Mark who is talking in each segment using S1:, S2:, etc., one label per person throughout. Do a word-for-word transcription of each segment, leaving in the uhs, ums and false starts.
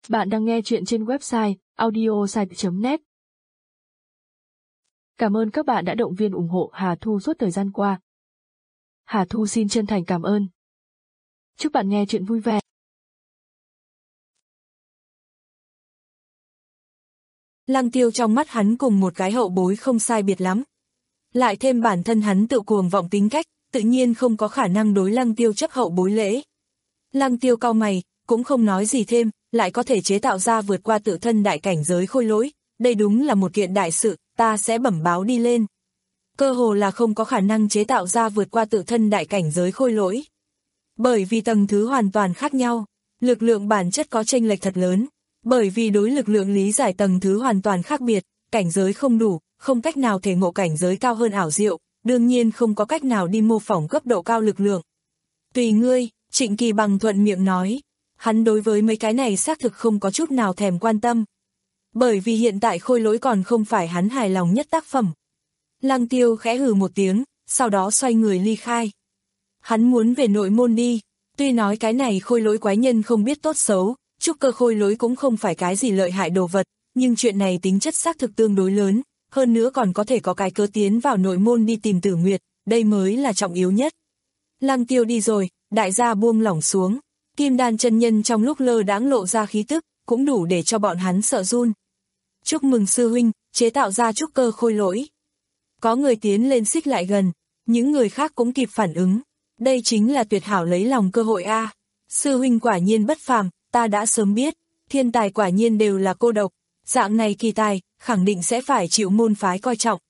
S1: Bạn đang nghe chuyện trên website audiosite chấm net. Cảm ơn các bạn đã động viên ủng hộ Hà Thu suốt thời gian qua. Hà Thu xin chân thành cảm ơn. Chúc bạn nghe chuyện vui vẻ.
S2: Lăng Tiêu trong mắt hắn cùng một cái hậu bối không sai biệt lắm. Lại thêm bản thân hắn tự cuồng vọng tính cách, tự nhiên không có khả năng đối Lăng Tiêu chấp hậu bối lễ. Lăng Tiêu cau mày, cũng không nói gì thêm, lại có thể chế tạo ra vượt qua tự thân đại cảnh giới khôi lỗi, đây đúng là một kiện đại sự, ta sẽ bẩm báo đi lên. Cơ hồ là không có khả năng chế tạo ra vượt qua tự thân đại cảnh giới khôi lỗi. Bởi vì tầng thứ hoàn toàn khác nhau, lực lượng bản chất có chênh lệch thật lớn, bởi vì đối lực lượng lý giải tầng thứ hoàn toàn khác biệt, cảnh giới không đủ, không cách nào thể ngộ cảnh giới cao hơn ảo diệu, đương nhiên không có cách nào đi mô phỏng cấp độ cao lực lượng. Tùy ngươi, Trịnh Kỳ Bằng thuận miệng nói, hắn đối với mấy cái này xác thực không có chút nào thèm quan tâm. Bởi vì hiện tại khôi lỗi còn không phải hắn hài lòng nhất tác phẩm. Lăng Tiêu khẽ hừ một tiếng, sau đó xoay người ly khai. Hắn muốn về nội môn đi, tuy nói cái này khôi lỗi quái nhân không biết tốt xấu, trúc cơ khôi lỗi cũng không phải cái gì lợi hại đồ vật, nhưng chuyện này tính chất xác thực tương đối lớn, hơn nữa còn có thể có cái cớ tiến vào nội môn đi tìm Tử Nguyệt, đây mới là trọng yếu nhất. Lăng Tiêu đi rồi, đại gia buông lỏng xuống, Kim Đan chân nhân trong lúc lơ đãng lộ ra khí tức, cũng đủ để cho bọn hắn sợ run. Chúc mừng sư huynh, chế tạo ra trúc cơ khôi lỗi. Có người tiến lên xích lại gần, những người khác cũng kịp phản ứng. Đây chính là tuyệt hảo lấy lòng cơ hội a. Sư huynh quả nhiên bất phàm, ta đã sớm biết, thiên tài quả nhiên đều là cô độc, dạng này kỳ tài, khẳng định sẽ phải chịu môn phái coi trọng.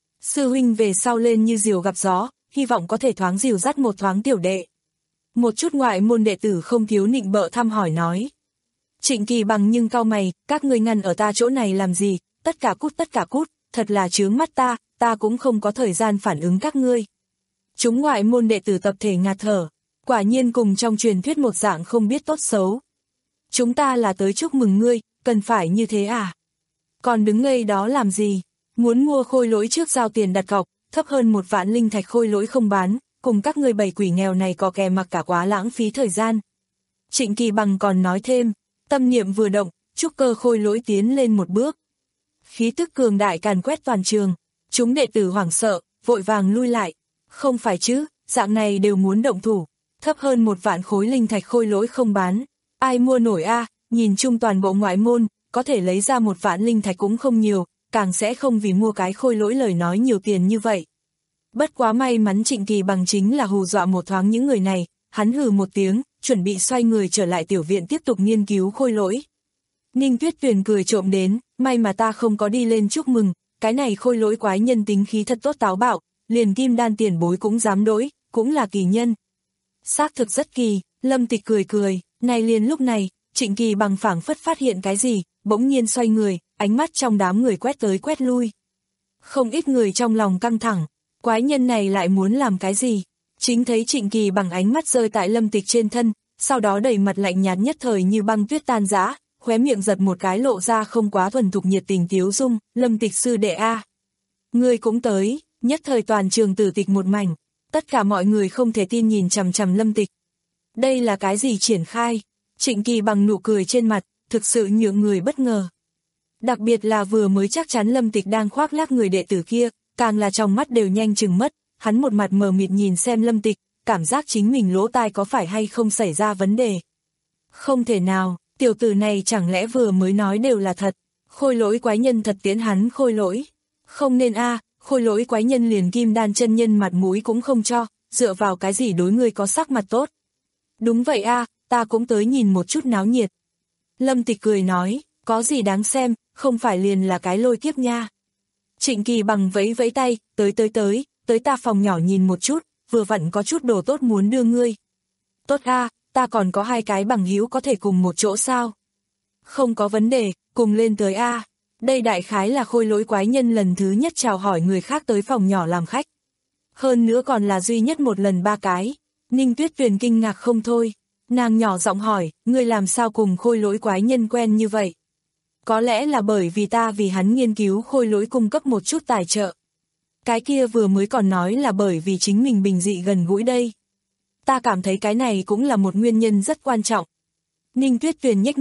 S2: Sư huynh về sau lên như diều gặp gió, hy vọng có thể thoáng dìu dắt một thoáng tiểu đệ. Một chút ngoại môn đệ tử không thiếu nịnh bợ thăm hỏi nói. Trịnh Kỳ Bằng nhưng cau mày, các ngươi ngăn ở ta chỗ này làm gì, tất cả cút tất cả cút, thật là chướng mắt ta, ta cũng không có thời gian phản ứng các ngươi. Chúng ngoại môn đệ tử tập thể ngạt thở, quả nhiên cùng trong truyền thuyết một dạng không biết tốt xấu. Chúng ta là tới chúc mừng ngươi, cần phải như thế à? Còn đứng ngây đó làm gì? Muốn mua khôi lỗi trước giao tiền đặt cọc, thấp hơn một vạn linh thạch khôi lỗi không bán, cùng các ngươi bầy quỷ nghèo này có kè mặc cả quá lãng phí thời gian. Trịnh Kỳ Bằng còn nói thêm, tâm niệm vừa động, trúc cơ khôi lỗi tiến lên một bước. Khí tức cường đại càn quét toàn trường, chúng đệ tử hoảng sợ, vội vàng lui lại. Không phải chứ, dạng này đều muốn động thủ, thấp hơn một vạn khối linh thạch khôi lỗi không bán. Ai mua nổi a? Nhìn chung toàn bộ ngoại môn, có thể lấy ra một vạn linh thạch cũng không nhiều, càng sẽ không vì mua cái khôi lỗi lời nói nhiều tiền như vậy. Bất quá may mắn Trịnh Kỳ Bằng chính là hù dọa một thoáng những người này, hắn hừ một tiếng, chuẩn bị xoay người trở lại tiểu viện tiếp tục nghiên cứu khôi lỗi. Ninh Tuyết Tuyền cười trộm đến, may mà ta không có đi lên chúc mừng, cái này khôi lỗi quái nhân tính khí thật tốt táo bạo, liền Kim Đan tiền bối cũng dám đối, cũng là kỳ nhân. Xác thực rất kỳ, Lâm Tịch cười cười, này liền lúc này, Trịnh Kỳ Bằng phảng phất phát hiện cái gì, bỗng nhiên xoay người, ánh mắt trong đám người quét tới quét lui. Không ít người trong lòng căng thẳng, quái nhân này lại muốn làm cái gì? Chính thấy Trịnh Kỳ Bằng ánh mắt rơi tại Lâm Tịch trên thân, sau đó đầy mặt lạnh nhạt nhất thời như băng tuyết tan rã, khóe miệng giật một cái lộ ra không quá thuần thục nhiệt tình tiếu dung, Lâm Tịch sư đệ a. Ngươi cũng tới, nhất thời toàn trường tử tịch một mảnh, tất cả mọi người không thể tin nhìn chằm chằm Lâm Tịch. Đây là cái gì triển khai? Trịnh Kỳ Bằng nụ cười trên mặt, thực sự nhượng người bất ngờ. Đặc biệt là vừa mới chắc chắn Lâm Tịch đang khoác lác người đệ tử kia, càng là trong mắt đều nhanh chừng mất, hắn một mặt mờ mịt nhìn xem Lâm Tịch, cảm giác chính mình lỗ tai có phải hay không xảy ra vấn đề. Không thể nào, tiểu tử này chẳng lẽ vừa mới nói đều là thật, khôi lỗi quái nhân thật tiến hắn khôi lỗi. Không nên a, khôi lỗi quái nhân liền Kim Đan chân nhân mặt mũi cũng không cho, dựa vào cái gì đối người có sắc mặt tốt. Đúng vậy a, ta cũng tới nhìn một chút náo nhiệt. Lâm Tịch cười nói, có gì đáng xem, không phải liền là cái lôi kiếp nha. Trịnh Kỳ Bằng vẫy vẫy tay, tới tới tới, tới ta phòng nhỏ nhìn một chút, vừa vặn có chút đồ tốt muốn đưa ngươi. Tốt a, ta còn có hai cái bằng hữu có thể cùng một chỗ sao? Không có vấn đề, cùng lên tới a. Đây đại khái là khôi lỗi quái nhân lần thứ nhất chào hỏi người khác tới phòng nhỏ làm khách. Hơn nữa còn là duy nhất một lần ba cái. Ninh Tuyết Tuyền kinh ngạc không thôi. Nàng nhỏ giọng hỏi, ngươi làm sao cùng khôi lỗi quái nhân quen như vậy? Có lẽ là bởi vì ta vì hắn nghiên cứu khôi lỗi cung cấp một chút tài trợ. Cái kia vừa mới còn nói là bởi vì chính mình bình dị gần gũi đây. Ta cảm thấy cái này cũng là một nguyên nhân rất quan trọng. Ninh Tuyết Tuyền nhếch miệng,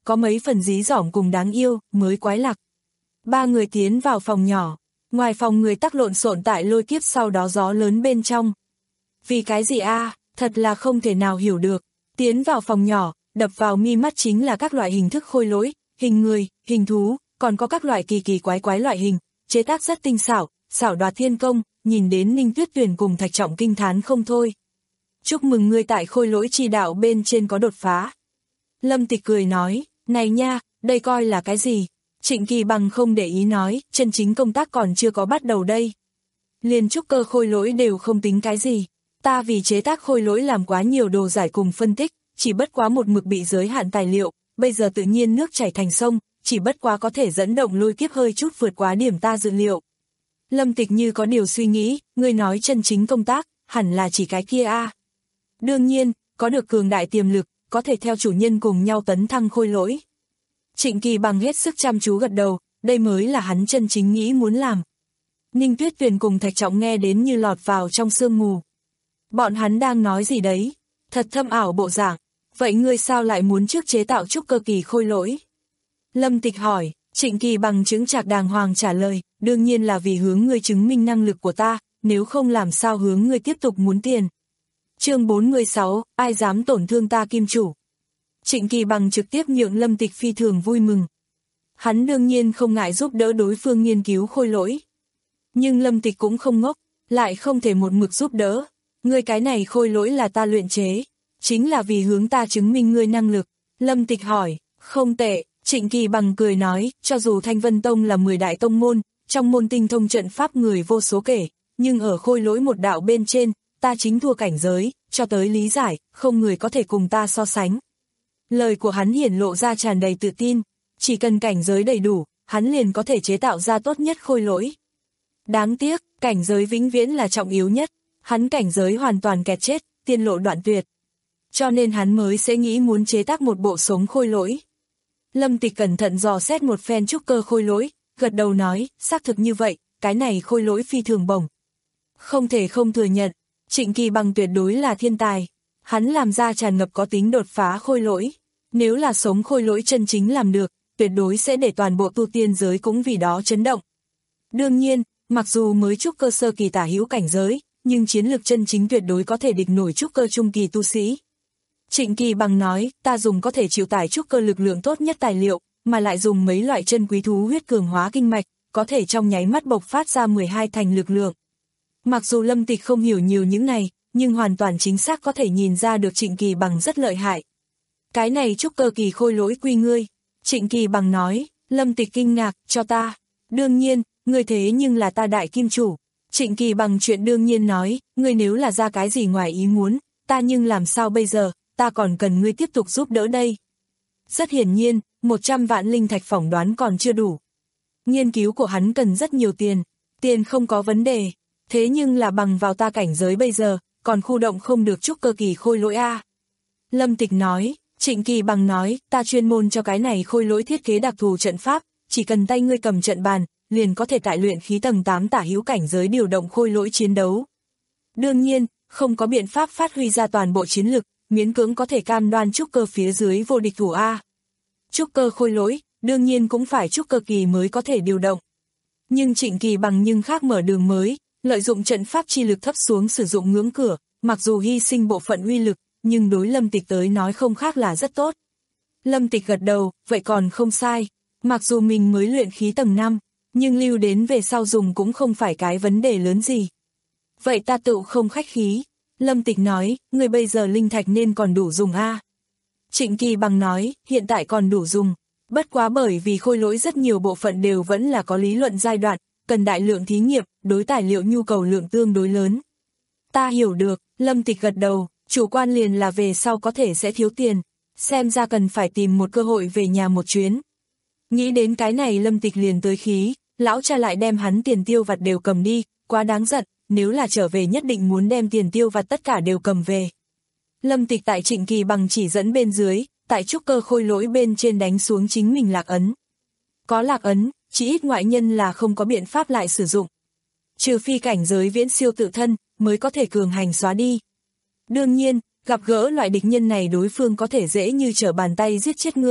S2: có mấy phần dí dỏm cùng đáng yêu, mới quái lặc. Ba người tiến vào phòng nhỏ, ngoài phòng người tắc lộn xộn tại lôi kiếp sau đó gió lớn bên trong. Vì cái gì a, à, thật là không thể nào hiểu được. Tiến vào phòng nhỏ, đập vào mi mắt chính là các loại hình thức khôi lỗi, hình người, hình thú, còn có các loại kỳ kỳ quái quái loại hình, chế tác rất tinh xảo, xảo đoạt thiên công, nhìn đến Ninh Tuyết Tuyền cùng Thạch Trọng kinh thán không thôi. Chúc mừng ngươi tại khôi lỗi chi đạo bên trên có đột phá. Lâm Tịch cười nói, này nha, đây coi là cái gì? Trịnh Kỳ Bằng không để ý nói, chân chính công tác còn chưa có bắt đầu đây. Liền trúc cơ khôi lỗi đều không tính cái gì. Ta vì chế tác khôi lỗi làm quá nhiều đồ giải cùng phân tích, chỉ bất quá một mực bị giới hạn tài liệu, bây giờ tự nhiên nước chảy thành sông, chỉ bất quá có thể dẫn động lôi kiếp hơi chút vượt quá điểm ta dự liệu. Lâm Tịch như có điều suy nghĩ, ngươi nói chân chính công tác, hẳn là chỉ cái kia a. À. Đương nhiên, có được cường đại tiềm lực, có thể theo chủ nhân cùng nhau tấn thăng khôi lỗi. Trịnh Kỳ Bằng hết sức chăm chú gật đầu, đây mới là hắn chân chính nghĩ muốn làm. Ninh Tuyết Tuyền cùng Thạch Trọng nghe đến như lọt vào trong sương mù. Bọn hắn đang nói gì đấy? Thật thâm ảo bộ dạng. Vậy ngươi sao lại muốn trước chế tạo trúc cơ kỳ khôi lỗi? Lâm Tịch hỏi, Trịnh Kỳ Bằng chứng chạc đàng hoàng trả lời, đương nhiên là vì hướng ngươi chứng minh năng lực của ta, nếu không làm sao hướng ngươi tiếp tục muốn tiền. Chương bốn mươi sáu, ai dám tổn thương ta kim chủ? Trịnh Kỳ Bằng trực tiếp nhượng Lâm Tịch phi thường vui mừng. Hắn đương nhiên không ngại giúp đỡ đối phương nghiên cứu khôi lỗi. Nhưng Lâm Tịch cũng không ngốc, lại không thể một mực giúp đỡ. Ngươi cái này khôi lỗi là ta luyện chế, chính là vì hướng ta chứng minh ngươi năng lực. Lâm Tịch hỏi, không tệ, Trịnh Kỳ Bằng cười nói, cho dù Thanh Vân Tông là mười đại tông môn, trong môn tinh thông trận pháp người vô số kể, nhưng ở khôi lỗi một đạo bên trên, ta chính thua cảnh giới, cho tới lý giải, không người có thể cùng ta so sánh. Lời của hắn hiển lộ ra tràn đầy tự tin, chỉ cần cảnh giới đầy đủ, hắn liền có thể chế tạo ra tốt nhất khôi lỗi. Đáng tiếc, cảnh giới vĩnh viễn là trọng yếu nhất, hắn cảnh giới hoàn toàn kẹt chết, tiên lộ đoạn tuyệt. Cho nên hắn mới sẽ nghĩ muốn chế tác một bộ sống khôi lỗi. Lâm Tịch cẩn thận dò xét một phen trúc cơ khôi lỗi, gật đầu nói, xác thực như vậy, cái này khôi lỗi phi thường bổng. Không thể không thừa nhận, Trịnh Kỳ Bằng tuyệt đối là thiên tài. Hắn làm ra tràn ngập có tính đột phá khôi lỗi. Nếu là sống khôi lỗi chân chính làm được, tuyệt đối sẽ để toàn bộ tu tiên giới cũng vì đó chấn động. Đương nhiên, mặc dù mới trúc cơ sơ kỳ tả hữu cảnh giới, nhưng chiến lược chân chính tuyệt đối có thể địch nổi trúc cơ trung kỳ tu sĩ. Trịnh Kỳ Bằng nói, ta dùng có thể chịu tải trúc cơ lực lượng tốt nhất tài liệu, mà lại dùng mấy loại chân quý thú huyết cường hóa kinh mạch, có thể trong nháy mắt bộc phát ra mười hai thành lực lượng. Mặc dù Lâm Tịch không hiểu nhiều những này, nhưng hoàn toàn chính xác có thể nhìn ra được Trịnh Kỳ Bằng rất lợi hại. Cái này trúc cơ kỳ khôi lỗi quy ngươi. Trịnh Kỳ Bằng nói, Lâm Tịch kinh ngạc, cho ta. Đương nhiên, ngươi thế nhưng là ta đại kim chủ. Trịnh Kỳ Bằng chuyện đương nhiên nói, ngươi nếu là ra cái gì ngoài ý muốn, ta nhưng làm sao bây giờ, ta còn cần ngươi tiếp tục giúp đỡ đây. Rất hiển nhiên, một trăm vạn linh thạch phỏng đoán còn chưa đủ. Nghiên cứu của hắn cần rất nhiều tiền, tiền không có vấn đề, thế nhưng là bằng vào ta cảnh giới bây giờ, còn khu động không được trúc cơ kỳ khôi lỗi a. Lâm Tịch nói, Trịnh Kỳ Bằng nói, ta chuyên môn cho cái này khôi lỗi thiết kế đặc thù trận pháp, chỉ cần tay ngươi cầm trận bàn, liền có thể tại luyện khí tầng tám tả hữu cảnh giới điều động khôi lỗi chiến đấu. Đương nhiên, không có biện pháp phát huy ra toàn bộ chiến lực, miễn cưỡng có thể cam đoan trúc cơ phía dưới vô địch thủ a. Trúc cơ khôi lỗi, đương nhiên cũng phải trúc cơ kỳ mới có thể điều động. Nhưng Trịnh Kỳ Bằng nhưng khác mở đường mới, lợi dụng trận pháp chi lực thấp xuống sử dụng ngưỡng cửa, mặc dù hy sinh bộ phận uy lực, nhưng đối Lâm Tịch tới nói không khác là rất tốt. Lâm Tịch gật đầu, vậy còn không sai, mặc dù mình mới luyện khí tầng năm, nhưng lưu đến về sau dùng cũng không phải cái vấn đề lớn gì. Vậy ta tự không khách khí. Lâm Tịch nói, người bây giờ linh thạch nên còn đủ dùng a. Trịnh Kỳ Bằng nói, hiện tại còn đủ dùng, bất quá bởi vì khôi lỗi rất nhiều bộ phận đều vẫn là có lý luận giai đoạn, cần đại lượng thí nghiệm, đối tài liệu nhu cầu lượng tương đối lớn. Ta hiểu được, Lâm Tịch gật đầu, chủ quan liền là về sau có thể sẽ thiếu tiền, xem ra cần phải tìm một cơ hội về nhà một chuyến. Nghĩ đến cái này Lâm Tịch liền tới khí, lão cha lại đem hắn tiền tiêu vặt đều cầm đi, quá đáng giận, nếu là trở về nhất định muốn đem tiền tiêu vặt tất cả đều cầm về. Lâm Tịch tại Trịnh Kỳ Bằng chỉ dẫn bên dưới, tại trúc cơ khôi lỗi bên trên đánh xuống chính mình lạc ấn. Có lạc ấn, chỉ ít ngoại nhân là không có biện pháp lại sử dụng. Trừ phi cảnh giới viễn siêu tự thân, mới có thể cường hành xóa đi. Đương nhiên, gặp gỡ loại địch nhân này đối phương có thể dễ như trở bàn tay giết chết ngươi,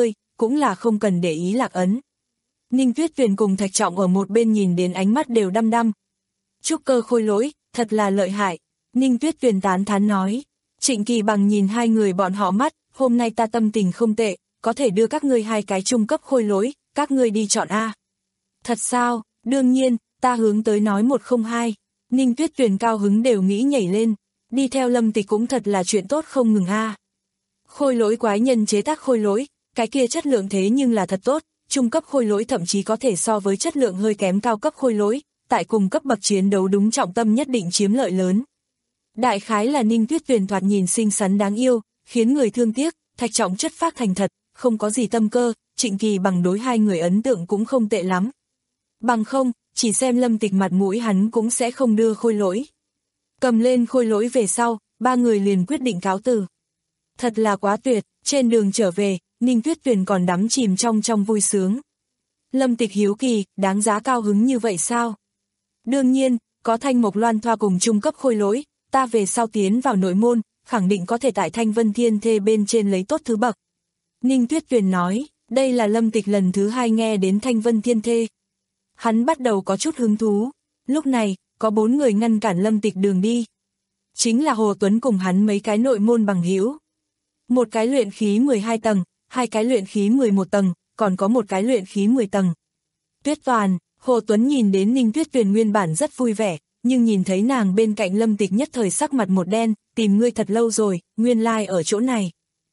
S2: cũng là không cần để ý lạc ấn. Ninh Tuyết Tuyền cùng Thạch Trọng ở một bên nhìn đến ánh mắt đều đăm đăm. Trúc cơ khôi lỗi, thật là lợi hại. Ninh Tuyết Tuyền tán thán nói. Trịnh Kỳ Bằng nhìn hai người bọn họ mắt, hôm nay ta tâm tình không tệ, có thể đưa các ngươi hai cái trung cấp khôi lỗi, các ngươi đi chọn A. Thật sao, đương nhiên, ta hướng tới nói một không hai. Ninh Tuyết Tuyền cao hứng đều nghĩ nhảy lên, đi theo Lâm Tịch cũng thật là chuyện tốt không ngừng A. Khôi lỗi quái nhân chế tác khôi lỗi, cái kia chất lượng thế nhưng là thật tốt, trung cấp khôi lỗi thậm chí có thể so với chất lượng hơi kém cao cấp khôi lỗi, tại cùng cấp bậc chiến đấu đúng trọng tâm nhất định chiếm lợi lớn. Đại khái là Ninh Tuyết Tuyền thoạt nhìn xinh xắn đáng yêu, khiến người thương tiếc, Thạch Trọng chất phác thành thật, không có gì tâm cơ, Trịnh Kỳ Bằng đối hai người ấn tượng cũng không tệ lắm. Bằng không, chỉ xem Lâm Tịch mặt mũi hắn cũng sẽ không đưa khôi lỗi. Cầm lên khôi lỗi về sau, ba người liền quyết định cáo từ. Thật là quá tuyệt, trên đường trở về, Ninh Tuyết Tuyền còn đắm chìm trong trong vui sướng. Lâm Tịch hiếu kỳ, đáng giá cao hứng như vậy sao? Đương nhiên, có Thanh Mộc Loan Thoa cùng trung cấp khôi lỗi, ta về sau tiến vào nội môn, khẳng định có thể tại Thanh Vân Thiên Thê bên trên lấy tốt thứ bậc. Ninh Tuyết Tuyền nói, đây là Lâm Tịch lần thứ hai nghe đến Thanh Vân Thiên Thê. Hắn bắt đầu có chút hứng thú, lúc này, có bốn người ngăn cản Lâm Tịch đường đi. Chính là Hồ Tuấn cùng hắn mấy cái nội môn bằng hữu. Một cái luyện khí mười hai tầng, hai cái luyện khí mười một tầng, còn có một cái luyện khí mười tầng. Tuyết Toàn, Hồ Tuấn nhìn đến Ninh Tuyết Tuyền nguyên bản rất vui vẻ, nhưng nhìn thấy nàng bên cạnh Lâm Tịch nhất thời sắc mặt một đen, tìm ngươi thật lâu rồi, nguyên lai like ở chỗ này.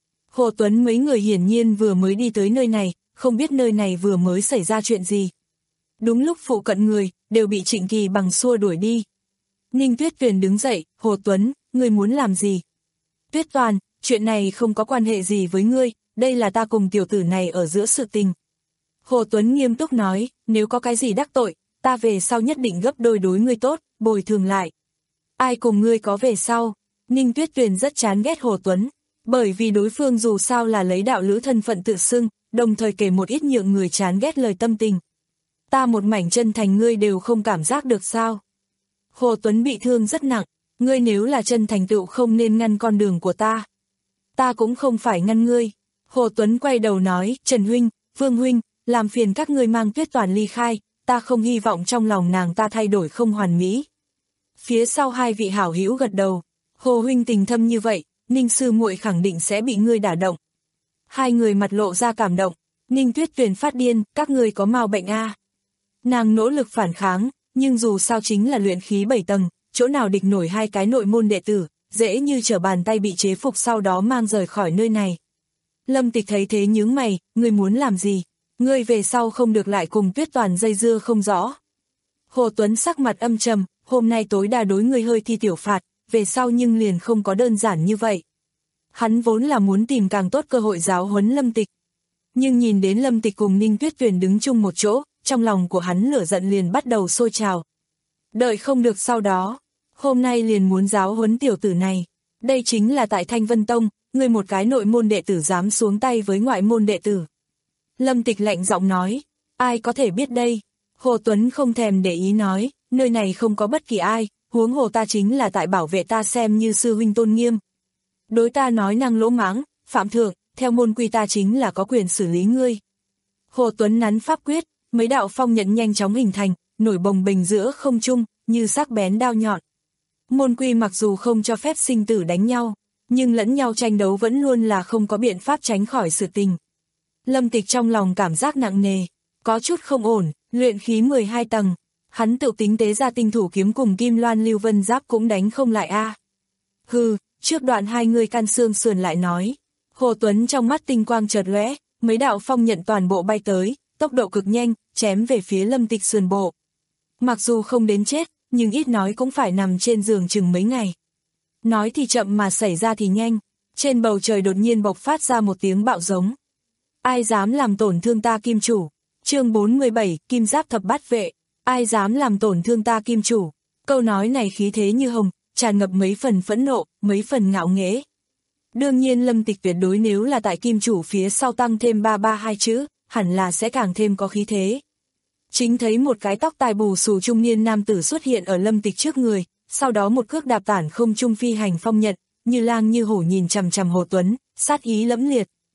S2: Hồ Tuấn mấy người hiển nhiên vừa mới đi tới nơi này, không biết nơi này vừa mới xảy ra chuyện gì. Đúng lúc phụ cận người, đều bị Trịnh Kỳ Bằng xua đuổi đi. Ninh Tuyết Tuyền đứng dậy, Hồ Tuấn, ngươi muốn làm gì? Tuyết Toàn, chuyện này không có quan hệ gì với ngươi, đây là ta cùng tiểu tử này ở giữa sự tình. Hồ Tuấn nghiêm túc nói, nếu có cái gì đắc tội, ta về sau nhất định gấp đôi đối ngươi tốt, bồi thường lại. Ai cùng ngươi có về sau? Ninh Tuyết Tuyền rất chán ghét Hồ Tuấn, bởi vì đối phương dù sao là lấy đạo lữ thân phận tự xưng, đồng thời kể một ít nhượng người chán ghét lời tâm tình. Ta một mảnh chân thành ngươi đều không cảm giác được sao? Hồ Tuấn bị thương rất nặng, ngươi nếu là chân thành tựu không nên ngăn con đường của ta. Ta cũng không phải ngăn ngươi. Hồ Tuấn quay đầu nói, Trần Huynh, Vương Huynh, làm phiền các ngươi mang Tuyết Toàn ly khai, ta không hy vọng trong lòng nàng ta thay đổi không hoàn mỹ. Phía sau hai vị hảo hữu gật đầu, Hồ Huynh tình thâm như vậy, Ninh sư muội khẳng định sẽ bị ngươi đả động. Hai người mặt lộ ra cảm động, Ninh Tuyết Tuyền phát điên, các ngươi có mau bệnh a. Nàng nỗ lực phản kháng, nhưng dù sao chính là luyện khí bảy tầng, chỗ nào địch nổi hai cái nội môn đệ tử, dễ như trở bàn tay bị chế phục sau đó mang rời khỏi nơi này. Lâm Tịch thấy thế nhướng mày, ngươi muốn làm gì? Ngươi về sau không được lại cùng Tuyết Toàn dây dưa không rõ. Hồ Tuấn sắc mặt âm trầm, hôm nay tối đa đối ngươi hơi thi tiểu phạt, về sau nhưng liền không có đơn giản như vậy. Hắn vốn là muốn tìm càng tốt cơ hội giáo huấn Lâm Tịch. Nhưng nhìn đến Lâm Tịch cùng Ninh Tuyết Tuyền đứng chung một chỗ, trong lòng của hắn lửa giận liền bắt đầu sôi trào. Đợi không được sau đó, hôm nay liền muốn giáo huấn tiểu tử này. Đây chính là tại Thanh Vân Tông, ngươi một cái nội môn đệ tử dám xuống tay với ngoại môn đệ tử. Lâm Tịch lạnh giọng nói, ai có thể biết đây? Hồ Tuấn không thèm để ý nói, nơi này không có bất kỳ ai, huống hồ ta chính là tại bảo vệ ta xem như sư huynh tôn nghiêm. Đối ta nói năng lỗ mãng, phạm thượng, theo môn quy ta chính là có quyền xử lý ngươi. Hồ Tuấn nắn pháp quyết, mấy đạo phong nhận nhanh chóng hình thành, nổi bồng bềnh giữa không trung, như sắc bén đao nhọn. Môn quy mặc dù không cho phép sinh tử đánh nhau, nhưng lẫn nhau tranh đấu vẫn luôn là không có biện pháp tránh khỏi sự tình. Lâm Tịch trong lòng cảm giác nặng nề, có chút không ổn, luyện khí mười hai tầng, hắn tự tính tế ra tinh thủ kiếm cùng Kim Loan Lưu Vân Giáp cũng đánh không lại a. Hừ, trước đoạn hai người can xương sườn lại nói. Hồ Tuấn trong mắt tinh quang chợt lóe, mấy đạo phong nhận toàn bộ bay tới, tốc độ cực nhanh, chém về phía Lâm Tịch sườn bộ. Mặc dù không đến chết, nhưng ít nói cũng phải nằm trên giường chừng mấy ngày. Nói thì chậm mà xảy ra thì nhanh, trên bầu trời đột nhiên bộc phát ra một tiếng bạo giống. Ai dám làm tổn thương ta kim chủ? Chương bốn mươi bảy, Kim Giáp Thập Bát Vệ. Ai dám làm tổn thương ta kim chủ? Câu nói này khí thế như hồng, tràn ngập mấy phần phẫn nộ, mấy phần ngạo nghễ. Đương nhiên Lâm Tịch tuyệt đối nếu là tại kim chủ phía sau tăng thêm ba ba hai chữ, hẳn là sẽ càng thêm có khí thế. Chính thấy một cái tóc tai bù xù trung niên nam tử xuất hiện ở Lâm Tịch trước người, sau đó một cước đạp tản không trung phi hành phong nhận, như lang như hổ nhìn chằm chằm Hồ Tuấn, sát ý lẫm liệt.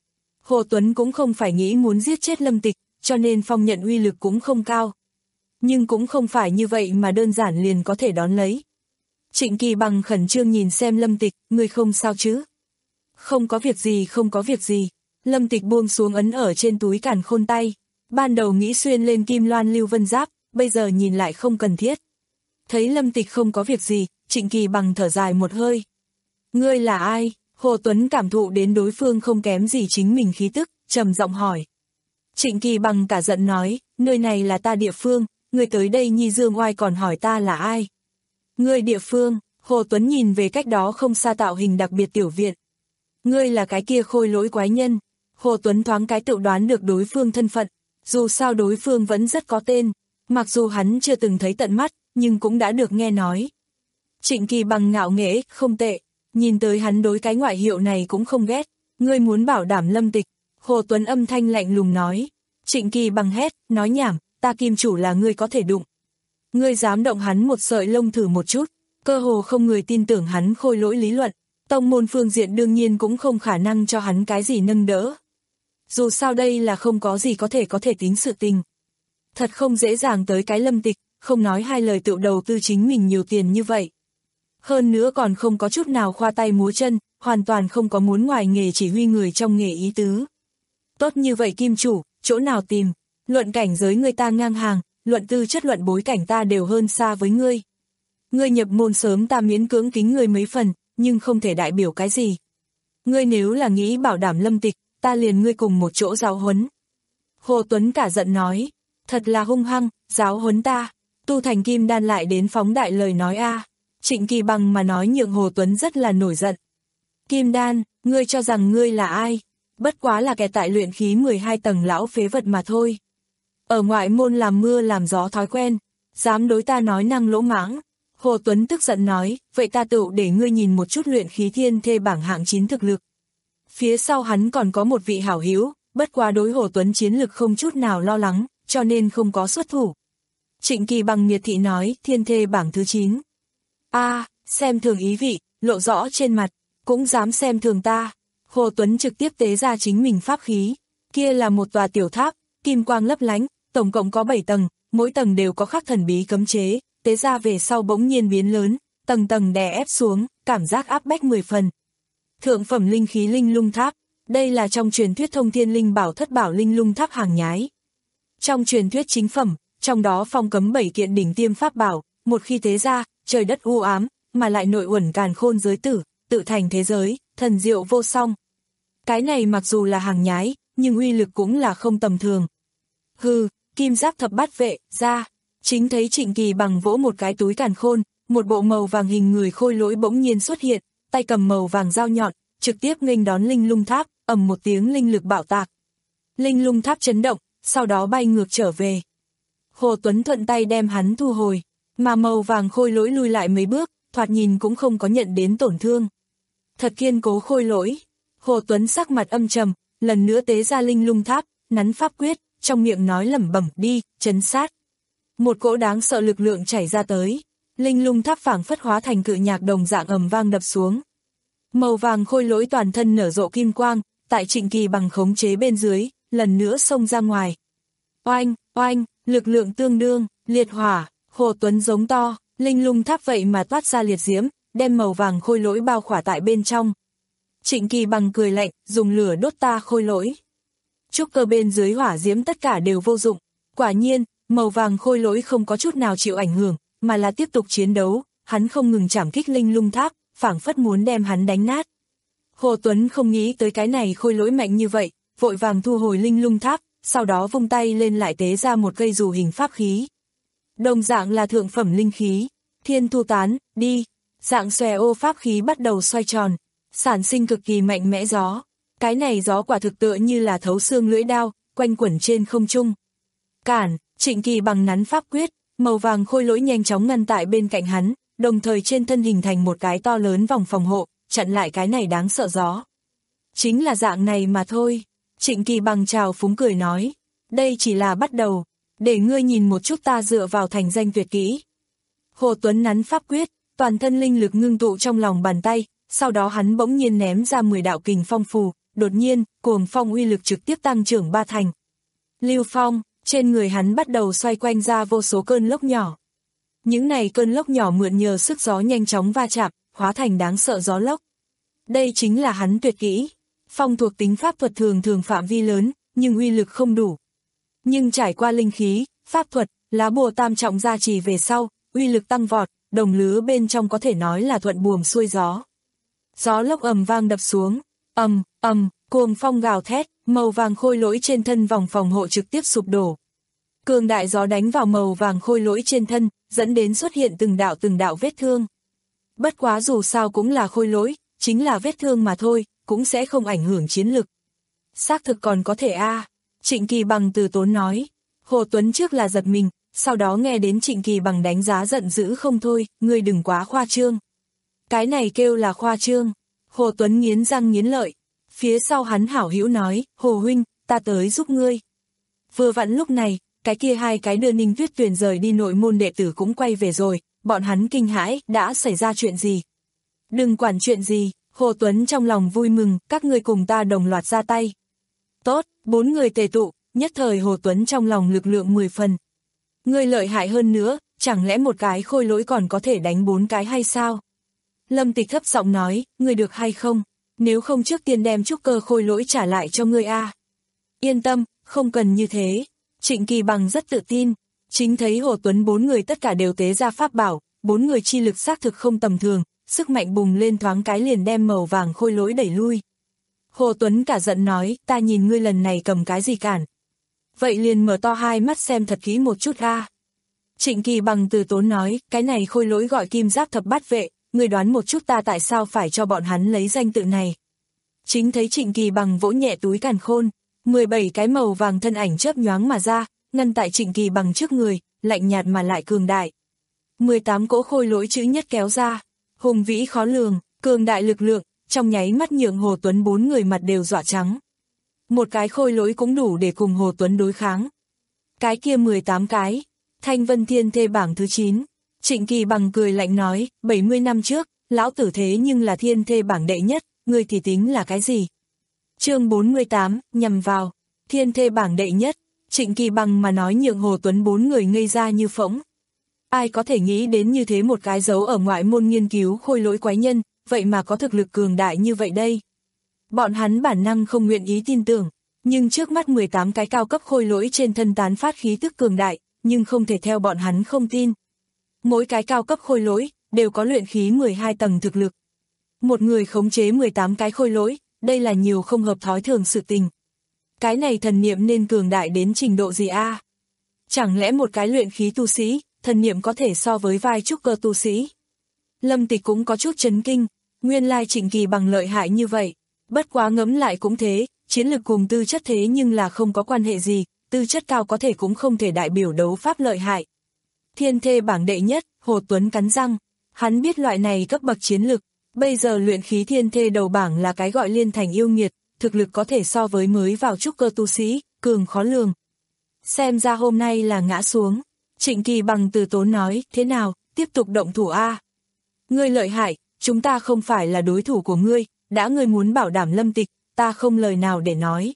S2: Hồ Tuấn cũng không phải nghĩ muốn giết chết Lâm Tịch, cho nên phong nhận uy lực cũng không cao. Nhưng cũng không phải như vậy mà đơn giản liền có thể đón lấy. Trịnh Kỳ Bằng khẩn trương nhìn xem Lâm Tịch, ngươi không sao chứ? Không có việc gì, không có việc gì. Lâm Tịch buông xuống ấn ở trên túi càn khôn tay. Ban đầu nghĩ xuyên lên kim loan lưu vân giáp, bây giờ nhìn lại không cần thiết. Thấy Lâm Tịch không có việc gì, Trịnh Kỳ Bằng thở dài một hơi. Ngươi là ai? Hồ Tuấn cảm thụ đến đối phương không kém gì chính mình khí tức, trầm giọng hỏi. Trịnh Kỳ Bằng cả giận nói, nơi này là ta địa phương, ngươi tới đây nhi dương oai còn hỏi ta là ai? Ngươi địa phương? Hồ Tuấn nhìn về cách đó không xa tạo hình đặc biệt tiểu viện. Ngươi là cái kia khôi lỗi quái nhân. Hồ Tuấn thoáng cái tự đoán được đối phương thân phận, dù sao đối phương vẫn rất có tên, mặc dù hắn chưa từng thấy tận mắt, nhưng cũng đã được nghe nói. Trịnh Kỳ Bằng ngạo nghễ, không tệ, nhìn tới hắn đối cái ngoại hiệu này cũng không ghét. Ngươi muốn bảo đảm Lâm Tịch? Hồ Tuấn âm thanh lạnh lùng nói. Trịnh Kỳ Bằng hét, nói nhảm, ta kim chủ là ngươi có thể đụng. Ngươi dám động hắn một sợi lông thử một chút, cơ hồ không người tin tưởng hắn khôi lỗi lý luận. Tông môn phương diện đương nhiên cũng không khả năng cho hắn cái gì nâng đỡ. Dù sao đây là không có gì có thể có thể tính sự tình. Thật không dễ dàng tới cái Lâm Tịch, không nói hai lời tự đầu tư chính mình nhiều tiền như vậy. Hơn nữa còn không có chút nào khoa tay múa chân, hoàn toàn không có muốn ngoài nghề chỉ huy người trong nghề ý tứ. Tốt như vậy kim chủ, chỗ nào tìm, luận cảnh giới người ta ngang hàng, luận tư chất luận bối cảnh ta đều hơn xa với ngươi. Ngươi nhập môn sớm ta miễn cưỡng kính ngươi mấy phần, nhưng không thể đại biểu cái gì. Ngươi nếu là nghĩ bảo đảm Lâm Tịch, ta liền ngươi cùng một chỗ giáo huấn. Hồ Tuấn cả giận nói, thật là hung hăng, giáo huấn ta, tu thành kim đan lại đến phóng đại lời nói a. Trịnh Kỳ Bằng mà nói nhượng Hồ Tuấn rất là nổi giận. Kim đan, ngươi cho rằng ngươi là ai? Bất quá là kẻ tại luyện khí mười hai tầng lão phế vật mà thôi. Ở ngoại môn làm mưa làm gió thói quen, dám đối ta nói năng lỗ mãng. Hồ Tuấn tức giận nói, vậy ta tự để ngươi nhìn một chút luyện khí thiên thê bảng hạng chín thực lực. Phía sau hắn còn có một vị hảo hữu, bất quá đối Hồ Tuấn chiến lực không chút nào lo lắng, cho nên không có xuất thủ. Trịnh Kỳ Bằng miệt thị nói, thiên thê bảng thứ chín. A, xem thường ý vị, lộ rõ trên mặt, cũng dám xem thường ta. Hồ Tuấn trực tiếp tế ra chính mình pháp khí, kia là một tòa tiểu tháp, kim quang lấp lánh, tổng cộng có bảy tầng, mỗi tầng đều có khắc thần bí cấm chế, tế ra về sau bỗng nhiên biến lớn, tầng tầng đè ép xuống, cảm giác áp bách mười phần. Thượng phẩm linh khí linh lung tháp, đây là trong truyền thuyết thông thiên linh bảo thất bảo linh lung tháp hàng nhái. Trong truyền thuyết chính phẩm, trong đó phong cấm bảy kiện đỉnh tiêm pháp bảo, một khi tế ra, trời đất u ám, mà lại nội uẩn càn khôn giới tử, tự thành thế giới, thần diệu vô song. Cái này mặc dù là hàng nhái, nhưng uy lực cũng là không tầm thường. Hừ, kim giáp thập bát vệ, ra, chính thấy Trịnh Kỳ Bằng vỗ một cái túi càn khôn, một bộ màu vàng hình người khôi lỗi bỗng nhiên xuất hiện, tay cầm màu vàng dao nhọn, trực tiếp nghênh đón linh lung tháp, ầm một tiếng linh lực bạo tạc. Linh lung tháp chấn động, sau đó bay ngược trở về. Hồ Tuấn thuận tay đem hắn thu hồi, mà màu vàng khôi lỗi lui lại mấy bước, thoạt nhìn cũng không có nhận đến tổn thương. Thật kiên cố khôi lỗi. Hồ Tuấn sắc mặt âm trầm, lần nữa tế ra linh lung tháp, nắn pháp quyết, trong miệng nói lẩm bẩm, đi, chấn sát. Một cỗ đáng sợ lực lượng chảy ra tới, linh lung tháp phảng phất hóa thành cự nhạc đồng dạng ầm vang đập xuống. Màu vàng khôi lỗi toàn thân nở rộ kim quang, tại Trịnh Kỳ Bằng khống chế bên dưới, lần nữa xông ra ngoài. Oanh, oanh, lực lượng tương đương, liệt hỏa, Hồ Tuấn giống to, linh lung tháp vậy mà toát ra liệt diễm, đem màu vàng khôi lỗi bao khỏa tại bên trong. Trịnh Kỳ Bằng cười lạnh, dùng lửa đốt ta khôi lỗi. Trúc cơ bên dưới hỏa diễm tất cả đều vô dụng. Quả nhiên, màu vàng khôi lỗi không có chút nào chịu ảnh hưởng, mà là tiếp tục chiến đấu, hắn không ngừng chảm kích linh lung tháp, phảng phất muốn đem hắn đánh nát. Hồ Tuấn không nghĩ tới cái này khôi lỗi mạnh như vậy, vội vàng thu hồi linh lung tháp, sau đó vung tay lên lại tế ra một cây dù hình pháp khí. Đồng dạng là thượng phẩm linh khí, thiên thu tán, đi, dạng xòe ô pháp khí bắt đầu xoay tròn, sản sinh cực kỳ mạnh mẽ gió. Cái này gió quả thực tựa như là thấu xương lưỡi đao, quanh quẩn trên không trung. Cản, Trịnh Kỳ Bằng nắn pháp quyết, màu vàng khôi lỗi nhanh chóng ngăn tại bên cạnh hắn, đồng thời trên thân hình thành một cái to lớn vòng phòng hộ, chặn lại cái này đáng sợ gió. Chính là dạng này mà thôi. Trịnh Kỳ Bằng chào phúng cười nói, đây chỉ là bắt đầu, để ngươi nhìn một chút ta dựa vào thành danh tuyệt kỹ. Hồ Tuấn nắn pháp quyết, toàn thân linh lực ngưng tụ trong lòng bàn tay, sau đó hắn bỗng nhiên ném ra mười đạo kình phong phù, đột nhiên, cuồng phong uy lực trực tiếp tăng trưởng ba thành. Lưu Phong, trên người hắn bắt đầu xoay quanh ra vô số cơn lốc nhỏ. Những này cơn lốc nhỏ mượn nhờ sức gió nhanh chóng va chạm, hóa thành đáng sợ gió lốc. Đây chính là hắn tuyệt kỹ. Phong thuộc tính pháp thuật thường thường phạm vi lớn, nhưng uy lực không đủ. Nhưng trải qua linh khí, pháp thuật, lá bùa tam trọng gia trì về sau, uy lực tăng vọt, đồng lứa bên trong có thể nói là thuận buồm xuôi gió. Gió lốc ầm vang đập xuống, ầm, ầm, cuồng phong gào thét, màu vàng khôi lỗi trên thân vòng phòng hộ trực tiếp sụp đổ. Cường đại gió đánh vào màu vàng khôi lỗi trên thân, dẫn đến xuất hiện từng đạo từng đạo vết thương. Bất quá dù sao cũng là khôi lỗi, chính là vết thương mà thôi, cũng sẽ không ảnh hưởng chiến lực. Xác thực còn có thể a à. Trịnh Kỳ Bằng từ tốn nói. Hồ Tuấn trước là giật mình, sau đó nghe đến Trịnh Kỳ Bằng đánh giá giận dữ không thôi, ngươi đừng quá khoa trương. Cái này kêu là khoa trương. Hồ Tuấn nghiến răng nghiến lợi. Phía sau hắn hảo hữu nói, Hồ huynh, ta tới giúp ngươi. Vừa vặn lúc này, cái kia hai cái đưa Ninh Tuyết Tuyền rời đi nội môn đệ tử cũng quay về rồi, bọn hắn kinh hãi, đã xảy ra chuyện gì? Đừng quản chuyện gì, Hồ Tuấn trong lòng vui mừng, các ngươi cùng ta đồng loạt ra tay. Tốt, bốn người tề tụ, nhất thời Hồ Tuấn trong lòng lực lượng mười phần. Ngươi lợi hại hơn nữa, chẳng lẽ một cái khôi lỗi còn có thể đánh bốn cái hay sao? Lâm Tịch thấp giọng nói, ngươi được hay không? Nếu không trước tiên đem trúc cơ khôi lỗi trả lại cho ngươi a. Yên tâm, không cần như thế. Trịnh Kỳ Bằng rất tự tin, chính thấy Hồ Tuấn bốn người tất cả đều tế ra pháp bảo, bốn người chi lực xác thực không tầm thường, sức mạnh bùng lên thoáng cái liền đem màu vàng khôi lỗi đẩy lui. Hồ Tuấn cả giận nói, ta nhìn ngươi lần này cầm cái gì cản. Vậy liền mở to hai mắt xem thật kỹ một chút a. Trịnh Kỳ Bằng từ tốn nói, cái này khôi lỗi gọi kim giáp thập bát vệ, ngươi đoán một chút ta tại sao phải cho bọn hắn lấy danh tự này. Chính thấy Trịnh Kỳ Bằng vỗ nhẹ túi càn khôn, mười bảy cái màu vàng thân ảnh chớp nhoáng mà ra, ngăn tại Trịnh Kỳ Bằng trước người, lạnh nhạt mà lại cường đại. mười tám cỗ khôi lỗi chữ nhất kéo ra, hùng vĩ khó lường, cường đại lực lượng, trong nháy mắt nhượng Hồ Tuấn bốn người mặt đều dọa trắng. Một cái khôi lỗi cũng đủ để cùng Hồ Tuấn đối kháng. Cái kia mười tám cái, Thanh Vân Thiên Thê bảng thứ chín, Trịnh Kỳ Bằng cười lạnh nói, bảy mươi năm trước, lão tử thế nhưng là Thiên Thê bảng đệ nhất, ngươi thì tính là cái gì? Chương bốn mươi tám, nhằm vào, Thiên Thê bảng đệ nhất, Trịnh Kỳ Bằng mà nói nhượng Hồ Tuấn bốn người ngây ra như phỗng. Ai có thể nghĩ đến như thế một cái dấu ở ngoại môn nghiên cứu khôi lỗi quái nhân, vậy mà có thực lực cường đại như vậy đây. Bọn hắn bản năng không nguyện ý tin tưởng, nhưng trước mắt mười tám cái cao cấp khôi lỗi trên thân tán phát khí tức cường đại, nhưng không thể theo bọn hắn không tin. Mỗi cái cao cấp khôi lỗi, đều có luyện khí mười hai tầng thực lực. Một người khống chế mười tám cái khôi lỗi, đây là nhiều không hợp thói thường sự tình. Cái này thần niệm nên cường đại đến trình độ gì a? Chẳng lẽ một cái luyện khí tu sĩ, thần niệm có thể so với vai trúc cơ tu sĩ? Lâm Tịch cũng có chút chấn kinh, nguyên lai Trịnh Kỳ Bằng lợi hại như vậy. Bất quá ngẫm lại cũng thế, chiến lực cùng tư chất thế nhưng là không có quan hệ gì, tư chất cao có thể cũng không thể đại biểu đấu pháp lợi hại. Thiên Thê bảng đệ nhất, Hồ Tuấn cắn răng, hắn biết loại này cấp bậc chiến lực, bây giờ luyện khí Thiên Thê đầu bảng là cái gọi liên thành yêu nghiệt, thực lực có thể so với mới vào trúc cơ tu sĩ, cường khó lường. Xem ra hôm nay là ngã xuống, Trịnh Kỳ Bằng từ tốn nói, thế nào, tiếp tục động thủ a. Ngươi lợi hại, chúng ta không phải là đối thủ của ngươi, đã ngươi muốn bảo đảm Lâm Tịch, ta không lời nào để nói.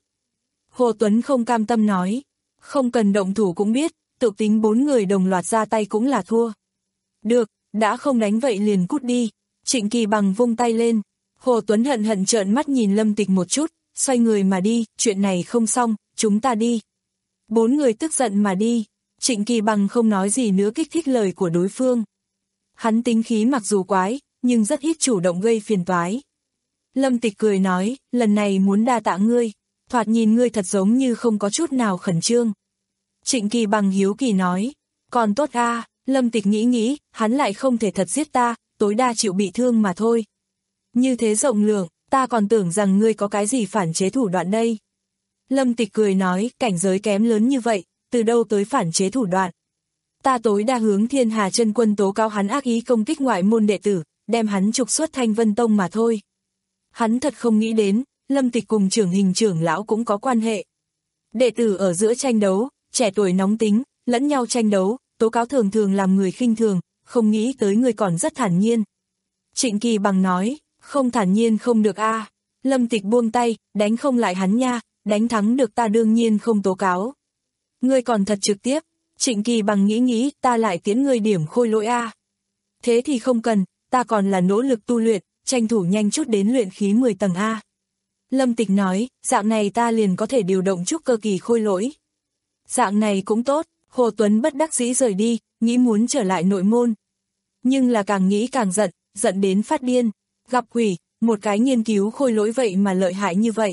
S2: Hồ Tuấn không cam tâm nói, không cần động thủ cũng biết, tự tính bốn người đồng loạt ra tay cũng là thua. Được, đã không đánh vậy liền cút đi. Trịnh Kỳ Bằng vung tay lên, Hồ Tuấn hận hận trợn mắt nhìn Lâm Tịch một chút, xoay người mà đi, chuyện này không xong, chúng ta đi. Bốn người tức giận mà đi, Trịnh Kỳ Bằng không nói gì nữa kích thích lời của đối phương. Hắn tính khí mặc dù quái, nhưng rất ít chủ động gây phiền toái. Lâm Tịch cười nói, lần này muốn đa tạ ngươi, thoạt nhìn ngươi thật giống như không có chút nào khẩn trương. Trịnh Kỳ Bằng hiếu kỳ nói, còn tốt a. Lâm Tịch nghĩ nghĩ, hắn lại không thể thật giết ta, tối đa chịu bị thương mà thôi. Như thế rộng lượng, ta còn tưởng rằng ngươi có cái gì phản chế thủ đoạn đây. Lâm Tịch cười nói, cảnh giới kém lớn như vậy, từ đâu tới phản chế thủ đoạn. Ta tối đa hướng Thiên Hà Chân Quân tố cáo hắn ác ý công kích ngoại môn đệ tử, đem hắn trục xuất Thanh Vân Tông mà thôi. Hắn thật không nghĩ đến, Lâm Tịch cùng trưởng hình trưởng lão cũng có quan hệ. Đệ tử ở giữa tranh đấu, trẻ tuổi nóng tính, lẫn nhau tranh đấu, tố cáo thường thường làm người khinh thường, không nghĩ tới người còn rất thản nhiên. Trịnh Kỳ Bằng nói, không thản nhiên không được a. Lâm Tịch buông tay, đánh không lại hắn nha, đánh thắng được ta đương nhiên không tố cáo. Ngươi còn thật trực tiếp, Trịnh Kỳ Bằng nghĩ nghĩ, ta lại tiến ngươi điểm khôi lỗi a. Thế thì không cần, ta còn là nỗ lực tu luyện, tranh thủ nhanh chút đến luyện khí mười tầng a. Lâm Tịch nói, dạng này ta liền có thể điều động trúc cơ kỳ khôi lỗi. Dạng này cũng tốt, Hồ Tuấn bất đắc dĩ rời đi, nghĩ muốn trở lại nội môn. Nhưng là càng nghĩ càng giận, giận đến phát điên, gặp quỷ, một cái nghiên cứu khôi lỗi vậy mà lợi hại như vậy.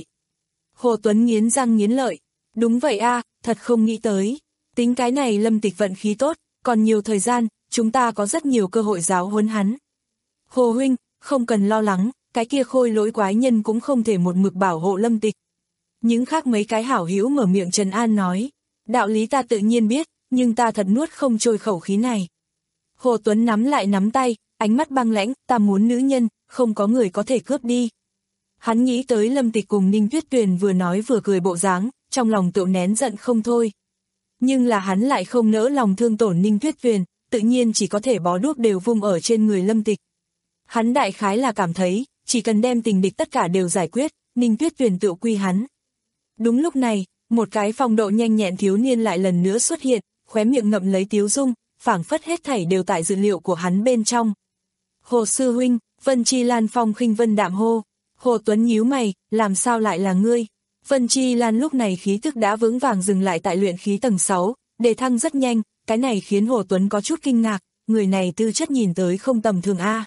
S2: Hồ Tuấn nghiến răng nghiến lợi, đúng vậy a, thật không nghĩ tới. Tính cái này Lâm Tịch vận khí tốt, còn nhiều thời gian, chúng ta có rất nhiều cơ hội giáo huấn hắn. Hồ huynh, không cần lo lắng, cái kia khôi lỗi quái nhân cũng không thể một mực bảo hộ Lâm Tịch. Những khác mấy cái hảo hữu mở miệng trấn an nói, đạo lý ta tự nhiên biết, nhưng ta thật nuốt không trôi khẩu khí này. Hồ Tuấn nắm lại nắm tay, ánh mắt băng lãnh, ta muốn nữ nhân, không có người có thể cướp đi. Hắn nghĩ tới Lâm Tịch cùng Ninh Tuyết Tuyền vừa nói vừa cười bộ dáng, trong lòng tự nén giận không thôi. Nhưng là hắn lại không nỡ lòng thương tổn Ninh Tuyết Tuyền, tự nhiên chỉ có thể bó đuốc đều vung ở trên người Lâm Tịch. Hắn đại khái là cảm thấy, chỉ cần đem tình địch tất cả đều giải quyết, Ninh Tuyết Tuyền tự quy hắn. Đúng lúc này, một cái phong độ nhanh nhẹn thiếu niên lại lần nữa xuất hiện, khóe miệng ngậm lấy tiếu dung, phảng phất hết thảy đều tại dữ liệu của hắn bên trong. Hồ sư huynh, Vân Chi Lan phong khinh vân đạm hô. Hồ Tuấn nhíu mày, làm sao lại là ngươi? Vân Chi Lan lúc này khí tức đã vững vàng dừng lại tại luyện khí tầng sáu, đề thăng rất nhanh, cái này khiến Hồ Tuấn có chút kinh ngạc, người này tư chất nhìn tới không tầm thường a.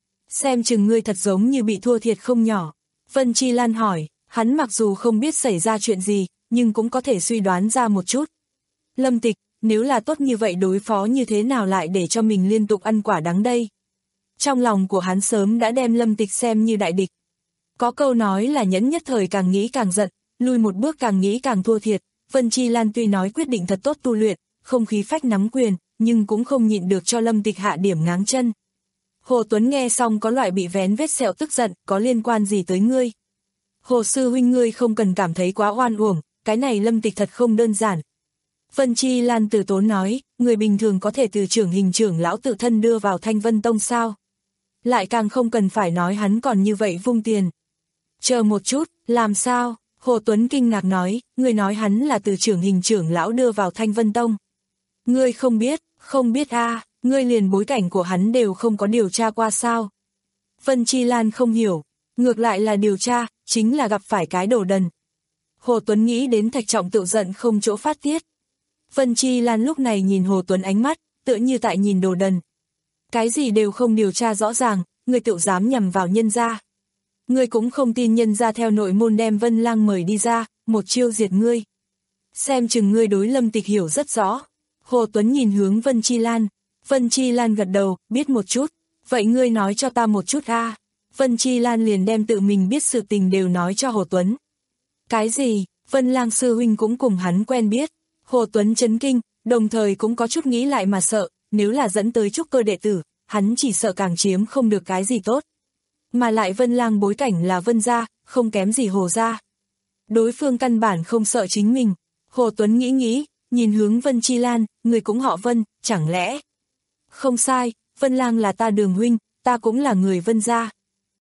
S2: Xem chừng ngươi thật giống như bị thua thiệt không nhỏ. Vân Chi Lan hỏi, hắn mặc dù không biết xảy ra chuyện gì, nhưng cũng có thể suy đoán ra một chút. Lâm Tịch, nếu là tốt như vậy đối phó như thế nào lại để cho mình liên tục ăn quả đắng đây? Trong lòng của hắn sớm đã đem Lâm Tịch xem như đại địch. Có câu nói là nhẫn nhất thời càng nghĩ càng giận, lui một bước càng nghĩ càng thua thiệt. Vân Chi Lan tuy nói quyết định thật tốt tu luyện, không khí phách nắm quyền, nhưng cũng không nhịn được cho Lâm Tịch hạ điểm ngáng chân. Hồ Tuấn nghe xong có loại bị vén vết sẹo tức giận, có liên quan gì tới ngươi? Hồ sư huynh ngươi không cần cảm thấy quá oan uổng, cái này Lâm Tịch thật không đơn giản. Vân Chi Lan từ tốn nói, người bình thường có thể từ trưởng hình trưởng lão tự thân đưa vào Thanh Vân Tông sao? Lại càng không cần phải nói hắn còn như vậy vung tiền. Chờ một chút, làm sao? Hồ Tuấn kinh ngạc nói, ngươi nói hắn là từ trưởng hình trưởng lão đưa vào Thanh Vân Tông. Ngươi không biết, không biết a, à, ngươi liền bối cảnh của hắn đều không có điều tra qua sao? Vân Chi Lan không hiểu, ngược lại là điều tra, chính là gặp phải cái đồ đần. Hồ Tuấn nghĩ đến Thạch Trọng tự giận không chỗ phát tiết. Vân Chi Lan lúc này nhìn Hồ Tuấn ánh mắt, tựa như tại nhìn đồ đần. Cái gì đều không điều tra rõ ràng, ngươi tự dám nhằm vào nhân gia. Ngươi cũng không tin nhân gia theo nội môn đem Vân Lang mời đi ra, một chiêu diệt ngươi. Xem chừng ngươi đối Lâm Tịch hiểu rất rõ. Hồ Tuấn nhìn hướng Vân Chi Lan. Vân Chi Lan gật đầu, biết một chút. Vậy ngươi nói cho ta một chút a. À. Vân Chi Lan liền đem tự mình biết sự tình đều nói cho Hồ Tuấn. Cái gì? Vân Lang sư huynh cũng cùng hắn quen biết. Hồ Tuấn chấn kinh, đồng thời cũng có chút nghĩ lại mà sợ, nếu là dẫn tới trúc cơ đệ tử, hắn chỉ sợ càng chiếm không được cái gì tốt. Mà lại Vân Lang bối cảnh là Vân gia, không kém gì Hồ gia. Đối phương căn bản không sợ chính mình. Hồ Tuấn nghĩ nghĩ, nhìn hướng Vân Chi Lan, người cũng họ Vân, chẳng lẽ? Không sai, Vân Lang là ta Đường huynh, ta cũng là người Vân gia.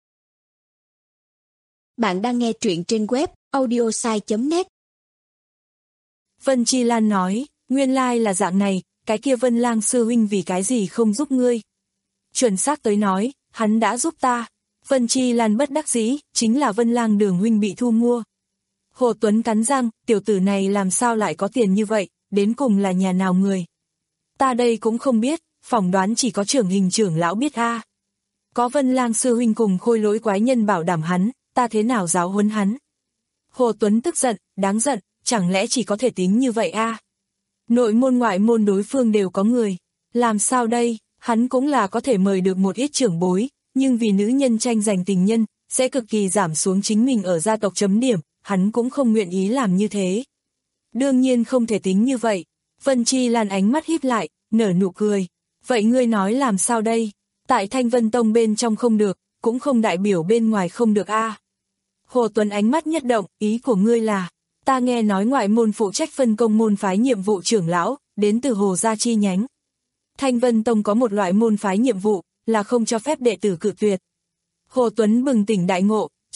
S3: Bạn đang nghe truyện trên web audiosai chấm net.
S2: Vân Chi Lan nói, nguyên lai là dạng này, cái kia Vân Lang sư huynh vì cái gì không giúp ngươi? Chuẩn xác tới nói, hắn đã giúp ta. Vân Chi Lan bất đắc dĩ, chính là Vân Lang Đường huynh bị thu mua. Hồ Tuấn cắn răng, tiểu tử này làm sao lại có tiền như vậy, đến cùng là nhà nào người? Ta đây cũng không biết, phỏng đoán chỉ có trưởng hình trưởng lão biết a. À. Có Vân Lang sư huynh cùng khôi lỗi quái nhân bảo đảm hắn, ta thế nào giáo huấn hắn? Hồ Tuấn tức giận, đáng giận, chẳng lẽ chỉ có thể tính như vậy a? À? Nội môn ngoại môn đối phương đều có người, làm sao đây? Hắn cũng là có thể mời được một ít trưởng bối, nhưng vì nữ nhân tranh giành tình nhân, sẽ cực kỳ giảm xuống chính mình ở gia tộc chấm điểm, hắn cũng không nguyện ý làm như thế. Đương nhiên không thể tính như vậy. Vân Chi Lan ánh mắt híp lại, nở nụ cười. Vậy ngươi nói làm sao đây? Tại Thanh Vân Tông bên trong không được, cũng không đại biểu bên ngoài không được a. À. Hồ Tuấn ánh mắt nhất động, ý của ngươi là, ta nghe nói ngoại môn phụ trách phân công môn phái nhiệm vụ trưởng lão, đến từ Hồ gia chi nhánh. Thanh Vân Tông có một loại môn phái nhiệm vụ, là không cho phép đệ tử cự tuyệt. Hồ Tuấn bừng tỉnh đại ngộ,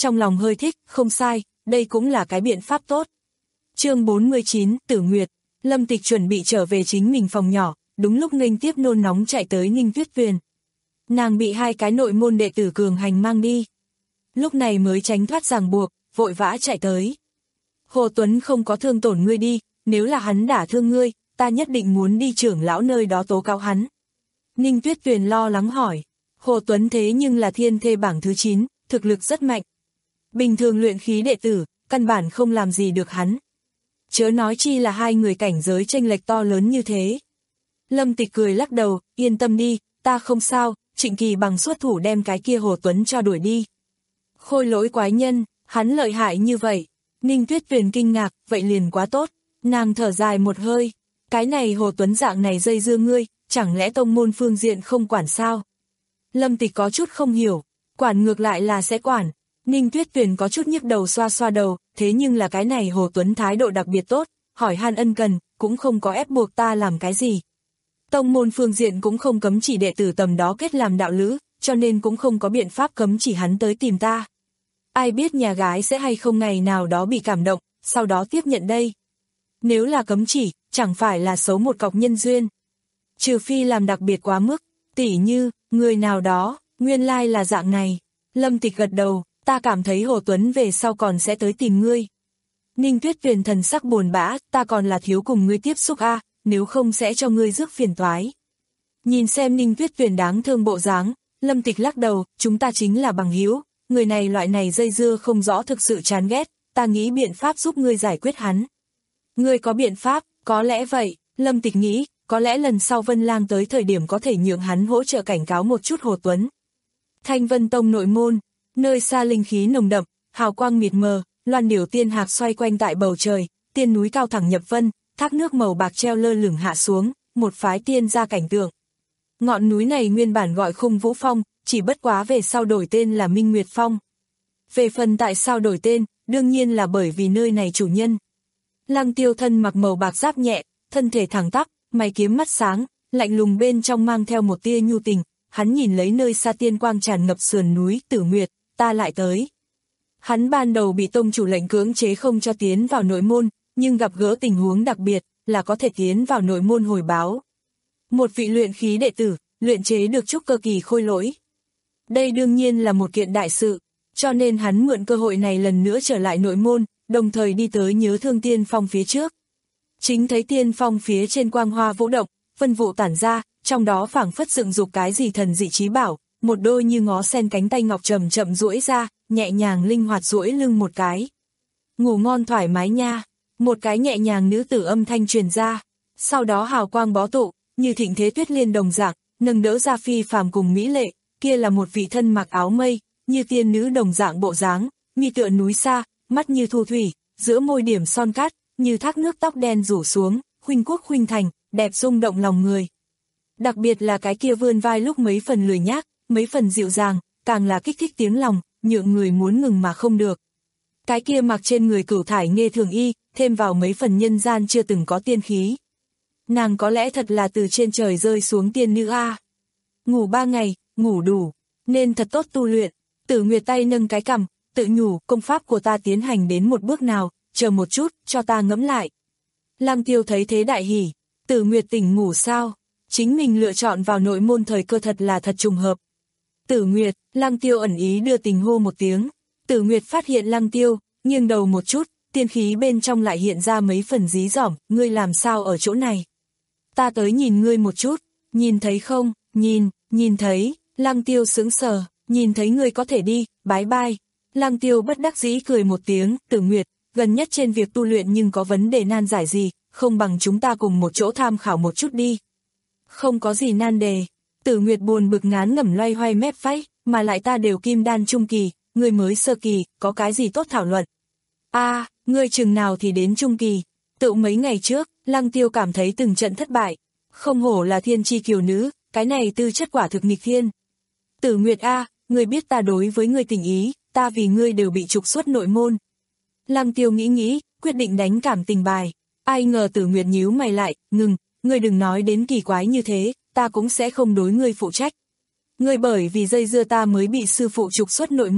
S2: trong lòng hơi thích, không sai, đây cũng là cái biện pháp tốt. Chương bốn mươi chín, Tử Nguyệt. Lâm Tịch chuẩn bị trở về chính mình phòng nhỏ, đúng lúc nghênh tiếp nôn nóng chạy tới Ninh Tuyết Tuyền. Nàng bị hai cái nội môn đệ tử cường hành mang đi. Lúc này mới tránh thoát ràng buộc, vội vã chạy tới. Hồ Tuấn không có thương tổn ngươi đi, nếu là hắn đả thương ngươi, ta nhất định muốn đi trưởng lão nơi đó tố cáo hắn. Ninh Tuyết Tuyền lo lắng hỏi. Hồ Tuấn thế nhưng là thiên thê bảng thứ chín, thực lực rất mạnh. Bình thường luyện khí đệ tử, căn bản không làm gì được hắn. Chớ nói chi là hai người cảnh giới chênh lệch to lớn như thế. Lâm Tịch cười lắc đầu, yên tâm đi, ta không sao, Trịnh Kỳ bằng xuất thủ đem cái kia Hồ Tuấn cho đuổi đi. Khôi lỗi quái nhân, hắn lợi hại như vậy. Ninh Tuyết Tuyền kinh ngạc, vậy liền quá tốt. Nàng thở dài một hơi, cái này Hồ Tuấn dạng này dây dưa ngươi, chẳng lẽ tông môn phương diện không quản sao? Lâm Tịch có chút không hiểu, quản ngược lại là sẽ quản. Ninh Tuyết Tuyền có chút nhức đầu xoa xoa đầu, thế nhưng là cái này Hồ Tuấn thái độ đặc biệt tốt, hỏi han ân cần, cũng không có ép buộc ta làm cái gì. Tông môn phương diện cũng không cấm chỉ đệ tử tầm đó kết làm đạo lữ, cho nên cũng không có biện pháp cấm chỉ hắn tới tìm ta. Ai biết nhà gái sẽ hay không ngày nào đó bị cảm động, sau đó tiếp nhận đây. Nếu là cấm chỉ, chẳng phải là xấu một cọc nhân duyên. Trừ phi làm đặc biệt quá mức, tỉ như, người nào đó, nguyên lai là dạng này. Lâm Tịch gật đầu, ta cảm thấy Hồ Tuấn về sau còn sẽ tới tìm ngươi. Ninh Tuyết Tuyền thần sắc buồn bã, ta còn là thiếu cùng ngươi tiếp xúc a, à, nếu không sẽ cho ngươi rước phiền toái. Nhìn xem Ninh Tuyết Tuyền đáng thương bộ dáng, Lâm Tịch lắc đầu, chúng ta chính là bằng hữu, người này loại này dây dưa không rõ thực sự chán ghét, ta nghĩ biện pháp giúp ngươi giải quyết hắn. Ngươi có biện pháp, có lẽ vậy, Lâm Tịch nghĩ, có lẽ lần sau Vân Lang tới thời điểm có thể nhượng hắn hỗ trợ cảnh cáo một chút Hồ Tuấn. Thanh Vân Tông nội môn, nơi xa linh khí nồng đậm, hào quang mịt mờ, loan điểu tiên hạc xoay quanh tại bầu trời, tiên núi cao thẳng nhập vân, thác nước màu bạc treo lơ lửng hạ xuống, một phái tiên ra cảnh tượng. Ngọn núi này nguyên bản gọi Khung Vũ Phong, chỉ bất quá về sau đổi tên là Minh Nguyệt Phong. Về phần tại sao đổi tên, đương nhiên là bởi vì nơi này chủ nhân. Lăng Tiêu thân mặc màu bạc giáp nhẹ, thân thể thẳng tắp, mày kiếm mắt sáng, lạnh lùng bên trong mang theo một tia nhu tình, hắn nhìn lấy nơi xa tiên quang tràn ngập sườn núi Tử Nguyệt, ta lại tới. Hắn ban đầu bị tông chủ lệnh cưỡng chế không cho tiến vào nội môn, nhưng gặp gỡ tình huống đặc biệt, là có thể tiến vào nội môn hồi báo. Một vị luyện khí đệ tử, luyện chế được trúc cơ kỳ khôi lỗi. Đây đương nhiên là một kiện đại sự, cho nên hắn mượn cơ hội này lần nữa trở lại nội môn, đồng thời đi tới Nhớ Thương Tiên Phong phía trước. Chính thấy tiên phong phía trên quang hoa vũ động, vân vụ tản ra, trong đó phảng phất dựng dục cái gì thần dị trí bảo, một đôi như ngó sen cánh tay ngọc chậm chậm duỗi ra, nhẹ nhàng linh hoạt duỗi lưng một cái. Ngủ ngon thoải mái nha, một cái nhẹ nhàng nữ tử âm thanh truyền ra, sau đó hào quang bó tụ, như thịnh thế tuyết liên đồng dạng, nâng đỡ ra phi phàm cùng mỹ lệ, kia là một vị thân mặc áo mây, như tiên nữ đồng dạng bộ dáng, mi tựa núi xa, mắt như thu thủy, giữa môi điểm son cát, như thác nước tóc đen rủ xuống, khuynh quốc khuynh thành, đẹp rung động lòng người. Đặc biệt là cái kia vươn vai lúc mấy phần lười nhác, mấy phần dịu dàng, càng là kích thích tiếng lòng, nhượng người muốn ngừng mà không được. Cái kia mặc trên người cửu thải nghê thường y, thêm vào mấy phần nhân gian chưa từng có tiên khí. Nàng có lẽ thật là từ trên trời rơi xuống tiên nữ a. Ngủ ba ngày, ngủ đủ, nên thật tốt tu luyện. Tử Nguyệt tay nâng cái cằm, tự nhủ, công pháp của ta tiến hành đến một bước nào, chờ một chút, cho ta ngẫm lại. Lăng Tiêu thấy thế đại hỉ, Tử Nguyệt tỉnh ngủ sao? Chính mình lựa chọn vào nội môn thời cơ thật là thật trùng hợp. Tử Nguyệt, Lăng Tiêu ẩn ý đưa tình hô một tiếng. Tử Nguyệt phát hiện Lăng Tiêu, nghiêng đầu một chút, tiên khí bên trong lại hiện ra mấy phần dí dỏm, ngươi làm sao ở chỗ này? Ta tới nhìn ngươi một chút, nhìn thấy không? Nhìn, nhìn thấy, Lăng Tiêu sững sờ, nhìn thấy ngươi có thể đi, bái bai. Lăng Tiêu bất đắc dĩ cười một tiếng, Tử Nguyệt, gần nhất trên việc tu luyện nhưng có vấn đề nan giải gì, không bằng chúng ta cùng một chỗ tham khảo một chút đi. Không có gì nan đề, Tử Nguyệt buồn bực ngán ngẩm loay hoay mép váy, mà lại ta đều kim đan trung kỳ, ngươi mới sơ kỳ, có cái gì tốt thảo luận. A, à, ngươi chừng nào thì đến trung kỳ, tự mấy ngày trước, Lăng Tiêu cảm thấy từng trận thất bại, không hổ là thiên chi kiều nữ, cái này tư chất quả thực nghịch thiên. Tử Nguyệt a, à, ngươi biết ta đối với ngươi tình ý, ta vì ngươi đều bị trục xuất nội môn. Lăng Tiêu nghĩ nghĩ, quyết định đánh cảm tình bài. Ai ngờ Tử Nguyệt nhíu mày lại, ngừng, ngươi đừng nói đến kỳ quái như thế, ta cũng sẽ không đối ngươi phụ trách. Ngươi bởi vì dây dưa ta mới bị sư phụ trục xuất nội môn,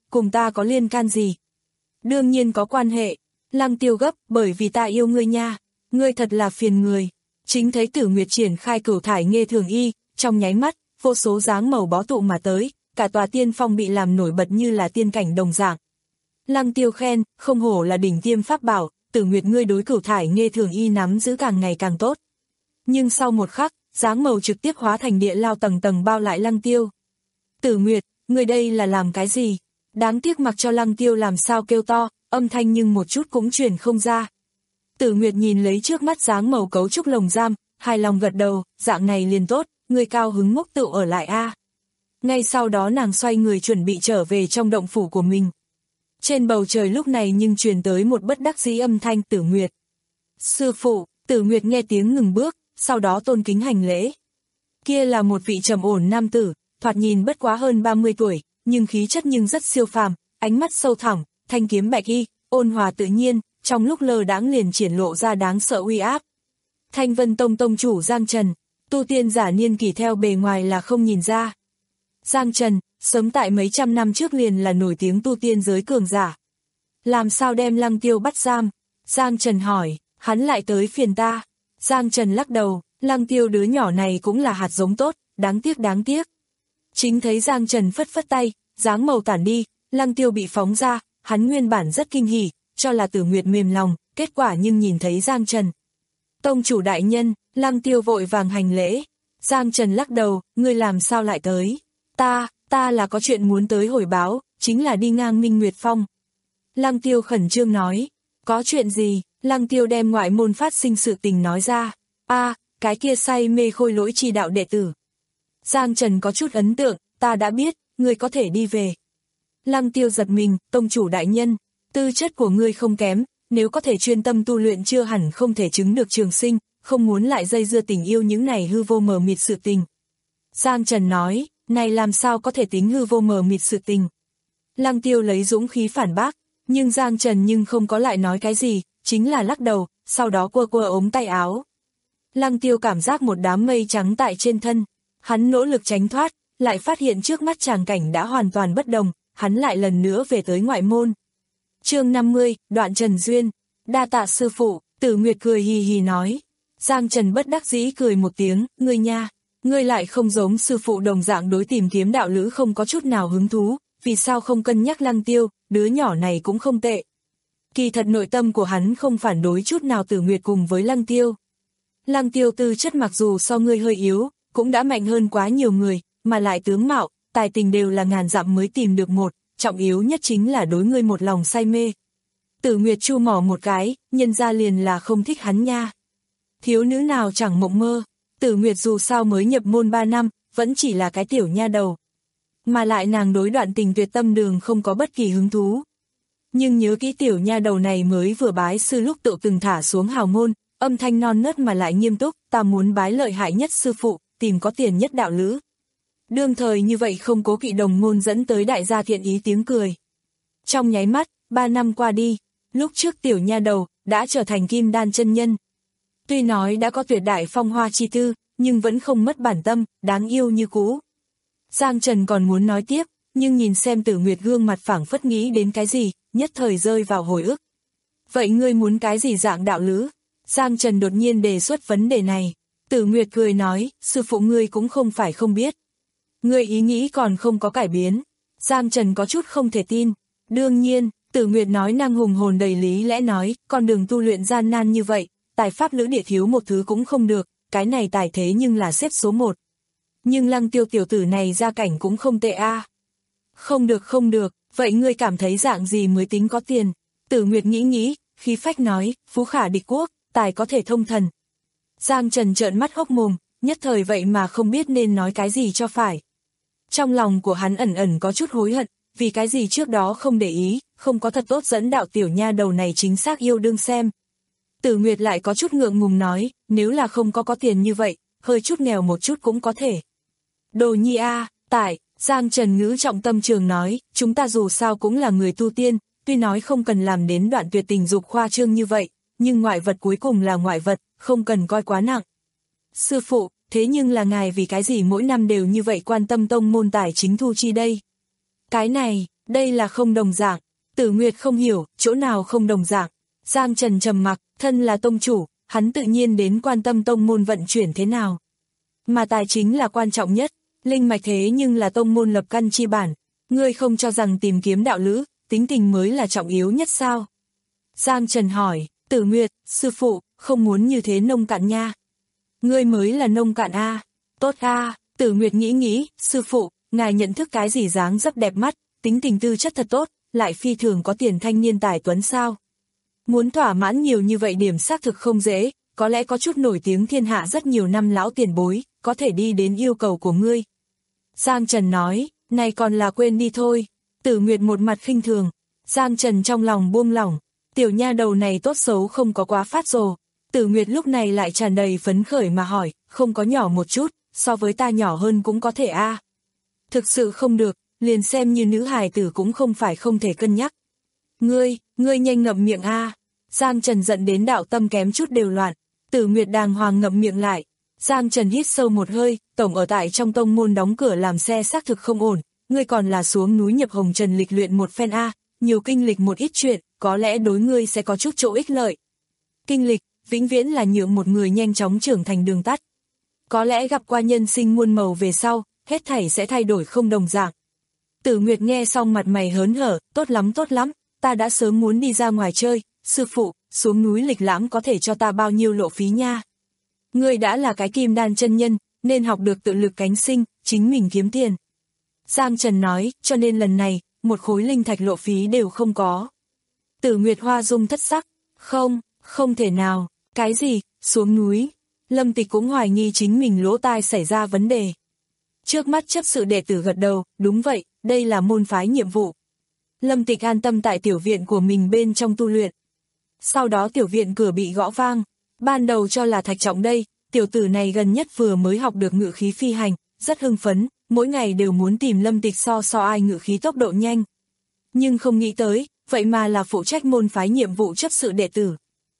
S2: cùng ta có liên can gì? Đương nhiên có quan hệ. Lăng Tiêu gấp, bởi vì ta yêu ngươi nha, ngươi thật là phiền người. Chính thấy Tử Nguyệt triển khai cửu thải nghê thường y, trong nháy mắt, vô số dáng màu bó tụ mà tới, cả tòa tiên phong bị làm nổi bật như là tiên cảnh đồng dạng. Lăng Tiêu khen, không hổ là đỉnh tiêm pháp bảo, Tử Nguyệt ngươi đối cửu thải nghê thường y nắm giữ càng ngày càng tốt. Nhưng sau một khắc, dáng màu trực tiếp hóa thành địa lao tầng tầng bao lại Lăng Tiêu. Tử Nguyệt, ngươi đây là làm cái gì? Đáng tiếc mặc cho Lăng Tiêu làm sao kêu to, âm thanh nhưng một chút cũng truyền không ra. Tử Nguyệt nhìn lấy trước mắt dáng màu cấu trúc lồng giam, hài lòng gật đầu, dạng này liền tốt, ngươi cao hứng ngốc tựu ở lại a. Ngay sau đó nàng xoay người chuẩn bị trở về trong động phủ của mình. Trên bầu trời lúc này nhưng truyền tới một bất đắc dĩ âm thanh Tử Nguyệt. Sư phụ, Tử Nguyệt nghe tiếng ngừng bước, sau đó tôn kính hành lễ. Kia là một vị trầm ổn nam tử, thoạt nhìn bất quá hơn ba mươi tuổi, nhưng khí chất nhưng rất siêu phàm, ánh mắt sâu thẳm, thanh kiếm bạch y, ôn hòa tự nhiên, trong lúc lơ đãng liền triển lộ ra đáng sợ uy áp. Thanh Vân Tông tông chủ Giang Trần, tu tiên giả niên kỷ theo bề ngoài là không nhìn ra. Giang Trần, sớm tại mấy trăm năm trước liền là nổi tiếng tu tiên giới cường giả. Làm sao đem Lăng Tiêu bắt giam? Giang Trần hỏi, hắn lại tới phiền ta. Giang Trần lắc đầu, Lăng Tiêu đứa nhỏ này cũng là hạt giống tốt, đáng tiếc đáng tiếc. Chính thấy Giang Trần phất phất tay, dáng màu tản đi, Lăng Tiêu bị phóng ra, hắn nguyên bản rất kinh hỉ, cho là Tử Nguyệt mềm lòng, kết quả nhưng nhìn thấy Giang Trần. Tông chủ đại nhân, Lăng Tiêu vội vàng hành lễ. Giang Trần lắc đầu, ngươi làm sao lại tới? Ta, ta là có chuyện muốn tới hồi báo, chính là đi ngang Minh Nguyệt Phong. Lăng Tiêu khẩn trương nói, có chuyện gì? Lăng Tiêu đem ngoại môn phát sinh sự tình nói ra. A, cái kia say mê khôi lỗi chi đạo đệ tử. Giang Trần có chút ấn tượng, ta đã biết, ngươi có thể đi về. Lăng Tiêu giật mình, tông chủ đại nhân, tư chất của ngươi không kém, nếu có thể chuyên tâm tu luyện chưa hẳn không thể chứng được trường sinh, không muốn lại dây dưa tình yêu những này hư vô mờ mịt sự tình. Giang Trần nói, này làm sao có thể tính hư vô mờ mịt sự tình. Lăng Tiêu lấy dũng khí phản bác, nhưng Giang Trần nhưng không có lại nói cái gì, chính là lắc đầu, sau đó quơ quơ ống tay áo. Lăng Tiêu cảm giác một đám mây trắng tại trên thân, hắn nỗ lực tránh thoát, lại phát hiện trước mắt tràng cảnh đã hoàn toàn bất đồng, hắn lại lần nữa về tới ngoại môn. Chương năm mươi, đoạn Trần Duyên, đa tạ sư phụ, Tử Nguyệt cười hì hì nói. Giang Trần bất đắc dĩ cười một tiếng, ngươi nha, ngươi lại không giống sư phụ đồng dạng đối tìm kiếm đạo lữ không có chút nào hứng thú, vì sao không cân nhắc Lăng Tiêu, đứa nhỏ này cũng không tệ. Kỳ thật nội tâm của hắn không phản đối chút nào Tử Nguyệt cùng với Lăng Tiêu. Lăng Tiêu tư chất mặc dù so ngươi hơi yếu, cũng đã mạnh hơn quá nhiều người, mà lại tướng mạo, tài tình đều là ngàn dặm mới tìm được một, trọng yếu nhất chính là đối ngươi một lòng say mê. Tử Nguyệt chu mỏ một cái, nhân ra liền là không thích hắn nha. Thiếu nữ nào chẳng mộng mơ, Tử Nguyệt dù sao mới nhập môn ba năm, vẫn chỉ là cái tiểu nha đầu. Mà lại nàng đối đoạn tình tuyệt tâm đường không có bất kỳ hứng thú. Nhưng nhớ kỹ tiểu nha đầu này mới vừa bái sư lúc tự từng thả xuống hào môn, âm thanh non nớt mà lại nghiêm túc, ta muốn bái lợi hại nhất sư phụ, tìm có tiền nhất đạo lữ. Đương thời như vậy không cố kỵ đồng môn dẫn tới đại gia thiện ý tiếng cười. Trong nháy mắt, ba năm qua đi, lúc trước tiểu nha đầu, đã trở thành kim đan chân nhân. Tuy nói đã có tuyệt đại phong hoa chi tư, nhưng vẫn không mất bản tâm, đáng yêu như cũ. Giang Trần còn muốn nói tiếp, nhưng nhìn xem Tử Nguyệt gương mặt phảng phất nghĩ đến cái gì, nhất thời rơi vào hồi ức. Vậy ngươi muốn cái gì dạng đạo lữ? Giang Trần đột nhiên đề xuất vấn đề này. Tử Nguyệt cười nói, sư phụ ngươi cũng không phải không biết. Ngươi ý nghĩ còn không có cải biến. Giang Trần có chút không thể tin. Đương nhiên, Tử Nguyệt nói năng hùng hồn đầy lý lẽ nói, con đường tu luyện gian nan như vậy, tài pháp lữ địa thiếu một thứ cũng không được, cái này tài thế nhưng là xếp số một. Nhưng Lăng Tiêu tiểu tử này gia cảnh cũng không tệ a. À. Không được không được, vậy ngươi cảm thấy dạng gì mới tính có tiền? Tử Nguyệt nghĩ nghĩ, khí phách nói, phú khả địch quốc, tài có thể thông thần. Giang Trần trợn mắt hốc mồm, nhất thời vậy mà không biết nên nói cái gì cho phải. Trong lòng của hắn ẩn ẩn có chút hối hận, vì cái gì trước đó không để ý, không có thật tốt dẫn đạo tiểu nha đầu này chính xác yêu đương xem. Tử Nguyệt lại có chút ngượng ngùng nói, nếu là không có có tiền như vậy, hơi chút nghèo một chút cũng có thể. Đồ nhi a, à, tại, Giang Trần ngữ trọng tâm trường nói, chúng ta dù sao cũng là người tu tiên, tuy nói không cần làm đến đoạn tuyệt tình dục khoa trương như vậy, nhưng ngoại vật cuối cùng là ngoại vật, không cần coi quá nặng. Sư phụ, thế nhưng là ngài vì cái gì mỗi năm đều như vậy quan tâm tông môn tài chính thu chi đây? Cái này, Đây là không đồng dạng. Tử Nguyệt không hiểu, chỗ nào không đồng dạng. Giang Trần trầm mặc, thân là tông chủ, hắn tự nhiên đến quan tâm tông môn vận chuyển thế nào. Mà tài chính là quan trọng nhất, linh mạch thế nhưng là tông môn lập căn chi bản. Ngươi không cho rằng tìm kiếm đạo lữ, tính tình mới là trọng yếu nhất sao? Giang Trần hỏi, Tử Nguyệt, sư phụ, không muốn như thế nông cạn nha. Ngươi mới là nông cạn a. Tốt a. Tử Nguyệt nghĩ nghĩ, sư phụ, ngài nhận thức cái gì dáng dấp đẹp mắt, tính tình tư chất thật tốt, lại phi thường có tiền thanh niên tài tuấn sao? Muốn thỏa mãn nhiều như vậy điểm xác thực không dễ, có lẽ có chút nổi tiếng thiên hạ rất nhiều năm lão tiền bối, có thể đi đến yêu cầu của ngươi. Giang Trần nói, này còn là quên đi thôi. Tử Nguyệt một mặt khinh thường. Giang Trần trong lòng buông lỏng, tiểu nha đầu này tốt xấu không có quá phát rồ. Tử Nguyệt lúc này lại tràn đầy phấn khởi mà hỏi, không có nhỏ một chút, so với ta nhỏ hơn cũng có thể a. À. Thực sự không được, liền xem như nữ hài tử cũng không phải không thể cân nhắc. Ngươi, ngươi nhanh ngậm miệng a. À. Giang Trần giận đến đạo tâm kém chút đều loạn. Tử Nguyệt đàng hoàng ngậm miệng lại. Giang Trần hít sâu một hơi, tổng ở tại trong tông môn đóng cửa làm xe xác thực không ổn, ngươi còn là xuống núi nhập hồng trần lịch luyện một phen a, nhiều kinh lịch một ít chuyện, có lẽ đối ngươi sẽ có chút chỗ ích lợi. Kinh lịch, vĩnh viễn là nhượng một người nhanh chóng trưởng thành đường tắt. Có lẽ gặp qua nhân sinh muôn màu về sau, hết thảy sẽ thay đổi không đồng dạng. Tử Nguyệt nghe xong mặt mày hớn hở, tốt lắm tốt lắm, ta đã sớm muốn đi ra ngoài chơi, sư phụ, xuống núi lịch lãm có thể cho ta bao nhiêu lộ phí nha. Ngươi đã là cái kim đan chân nhân, nên học được tự lực cánh sinh, chính mình kiếm tiền. Giang Trần nói, cho nên lần này, một khối linh thạch lộ phí đều không có. Tử Nguyệt hoa dung thất sắc, không, không thể nào, cái gì, xuống núi. Lâm Tịch cũng hoài nghi chính mình lỗ tai xảy ra vấn đề. Trước mắt chấp sự đệ tử gật đầu, đúng vậy, đây là môn phái nhiệm vụ. Lâm Tịch an tâm tại tiểu viện của mình bên trong tu luyện. Sau đó tiểu viện cửa bị gõ vang, ban đầu cho là Thạch Trọng đây, tiểu tử này gần nhất vừa mới học được ngự khí phi hành, rất hưng phấn, mỗi ngày đều muốn tìm Lâm Tịch so so ai ngự khí tốc độ nhanh. Nhưng không nghĩ tới, vậy mà là phụ trách môn phái nhiệm vụ chấp sự đệ tử.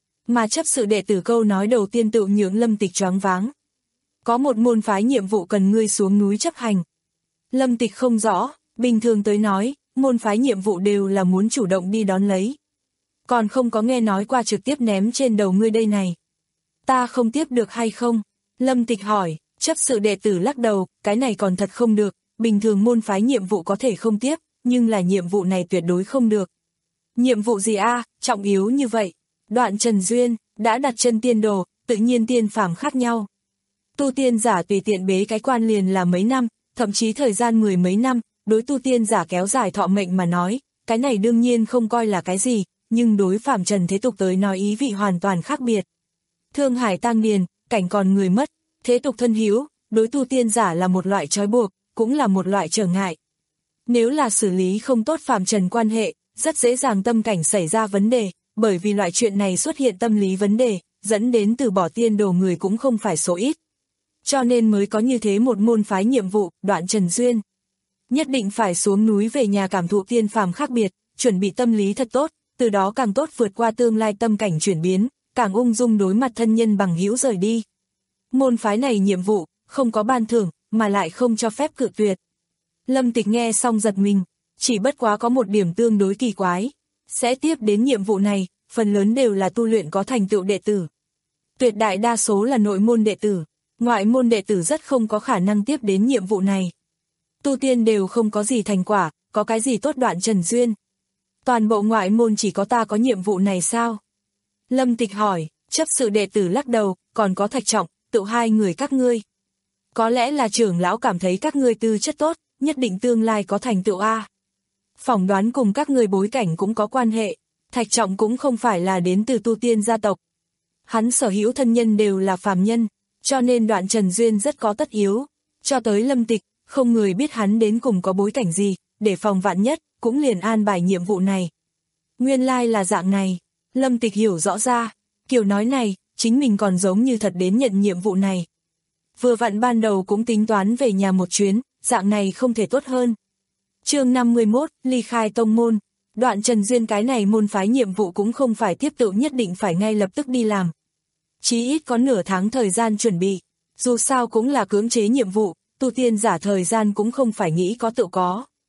S2: Mà chấp sự đệ tử câu nói đầu tiên tự nhượng Lâm Tịch choáng váng. Có một môn phái nhiệm vụ cần ngươi xuống núi chấp hành. Lâm Tịch không rõ, bình thường tới nói, môn phái nhiệm vụ đều là muốn chủ động đi đón lấy. Còn không có nghe nói qua trực tiếp ném trên đầu ngươi đây này. Ta không tiếp được hay không? Lâm Tịch hỏi, chấp sự đệ tử lắc đầu, cái này còn thật không được, bình thường môn phái nhiệm vụ có thể không tiếp, nhưng là nhiệm vụ này tuyệt đối không được. Nhiệm vụ gì a, trọng yếu như vậy? Đoạn Trần Duyên, đã đặt chân tiên đồ, tự nhiên tiên phàm khác nhau. Tu tiên giả tùy tiện bế cái quan liền là mấy năm, thậm chí thời gian mười mấy năm, đối tu tiên giả kéo dài thọ mệnh mà nói, cái này đương nhiên không coi là cái gì, nhưng đối phàm trần thế tục tới nói ý vị hoàn toàn khác biệt. Thương hải tang điền, cảnh còn người mất, thế tục thân hữu, đối tu tiên giả là một loại trói buộc, cũng là một loại trở ngại. Nếu là xử lý không tốt phàm trần quan hệ, rất dễ dàng tâm cảnh xảy ra vấn đề, bởi vì loại chuyện này xuất hiện tâm lý vấn đề, dẫn đến từ bỏ tiên đồ người cũng không phải số ít. Cho nên mới có như thế một môn phái nhiệm vụ, Đoạn Trần Duyên. Nhất định phải xuống núi về nhà cảm thụ tiên phàm khác biệt, chuẩn bị tâm lý thật tốt, từ đó càng tốt vượt qua tương lai tâm cảnh chuyển biến, càng ung dung đối mặt thân nhân bằng hữu rời đi. Môn phái này nhiệm vụ, không có ban thưởng, mà lại không cho phép cự tuyệt. Lâm Tịch nghe xong giật mình, chỉ bất quá có một điểm tương đối kỳ quái. Sẽ tiếp đến nhiệm vụ này, phần lớn đều là tu luyện có thành tựu đệ tử. Tuyệt đại đa số là nội môn đệ tử, ngoại môn đệ tử rất không có khả năng tiếp đến nhiệm vụ này. Tu tiên đều không có gì thành quả, có cái gì tốt Đoạn Trần Duyên. Toàn bộ ngoại môn chỉ có ta có nhiệm vụ này sao? Lâm Tịch hỏi, chấp sự đệ tử lắc đầu, còn có Thạch Trọng, tự hai người các ngươi. Có lẽ là trưởng lão cảm thấy các ngươi tư chất tốt, nhất định tương lai có thành tựu a. Phỏng đoán cùng các người bối cảnh cũng có quan hệ, Thạch Trọng cũng không phải là đến từ tu tiên gia tộc. Hắn sở hữu thân nhân đều là phàm nhân, cho nên Đoạn Trần Duyên rất có tất yếu. Cho tới Lâm Tịch, không người biết hắn đến cùng có bối cảnh gì, để phòng vạn nhất, cũng liền an bài nhiệm vụ này. Nguyên lai là dạng này, Lâm Tịch hiểu rõ ra, kiểu nói này, chính mình còn giống như thật đến nhận nhiệm vụ này. Vừa vặn ban đầu cũng tính toán về nhà một chuyến, dạng này không thể tốt hơn. Chương năm mươi mốt, ly khai tông môn. Đoạn Trần Duyên cái này môn phái nhiệm vụ cũng không phải tiếp tự nhất định phải ngay lập tức đi làm. Chí ít có nửa tháng thời gian chuẩn bị, dù sao cũng là cưỡng chế nhiệm vụ, tu tiên giả thời gian cũng không phải nghĩ có tự có.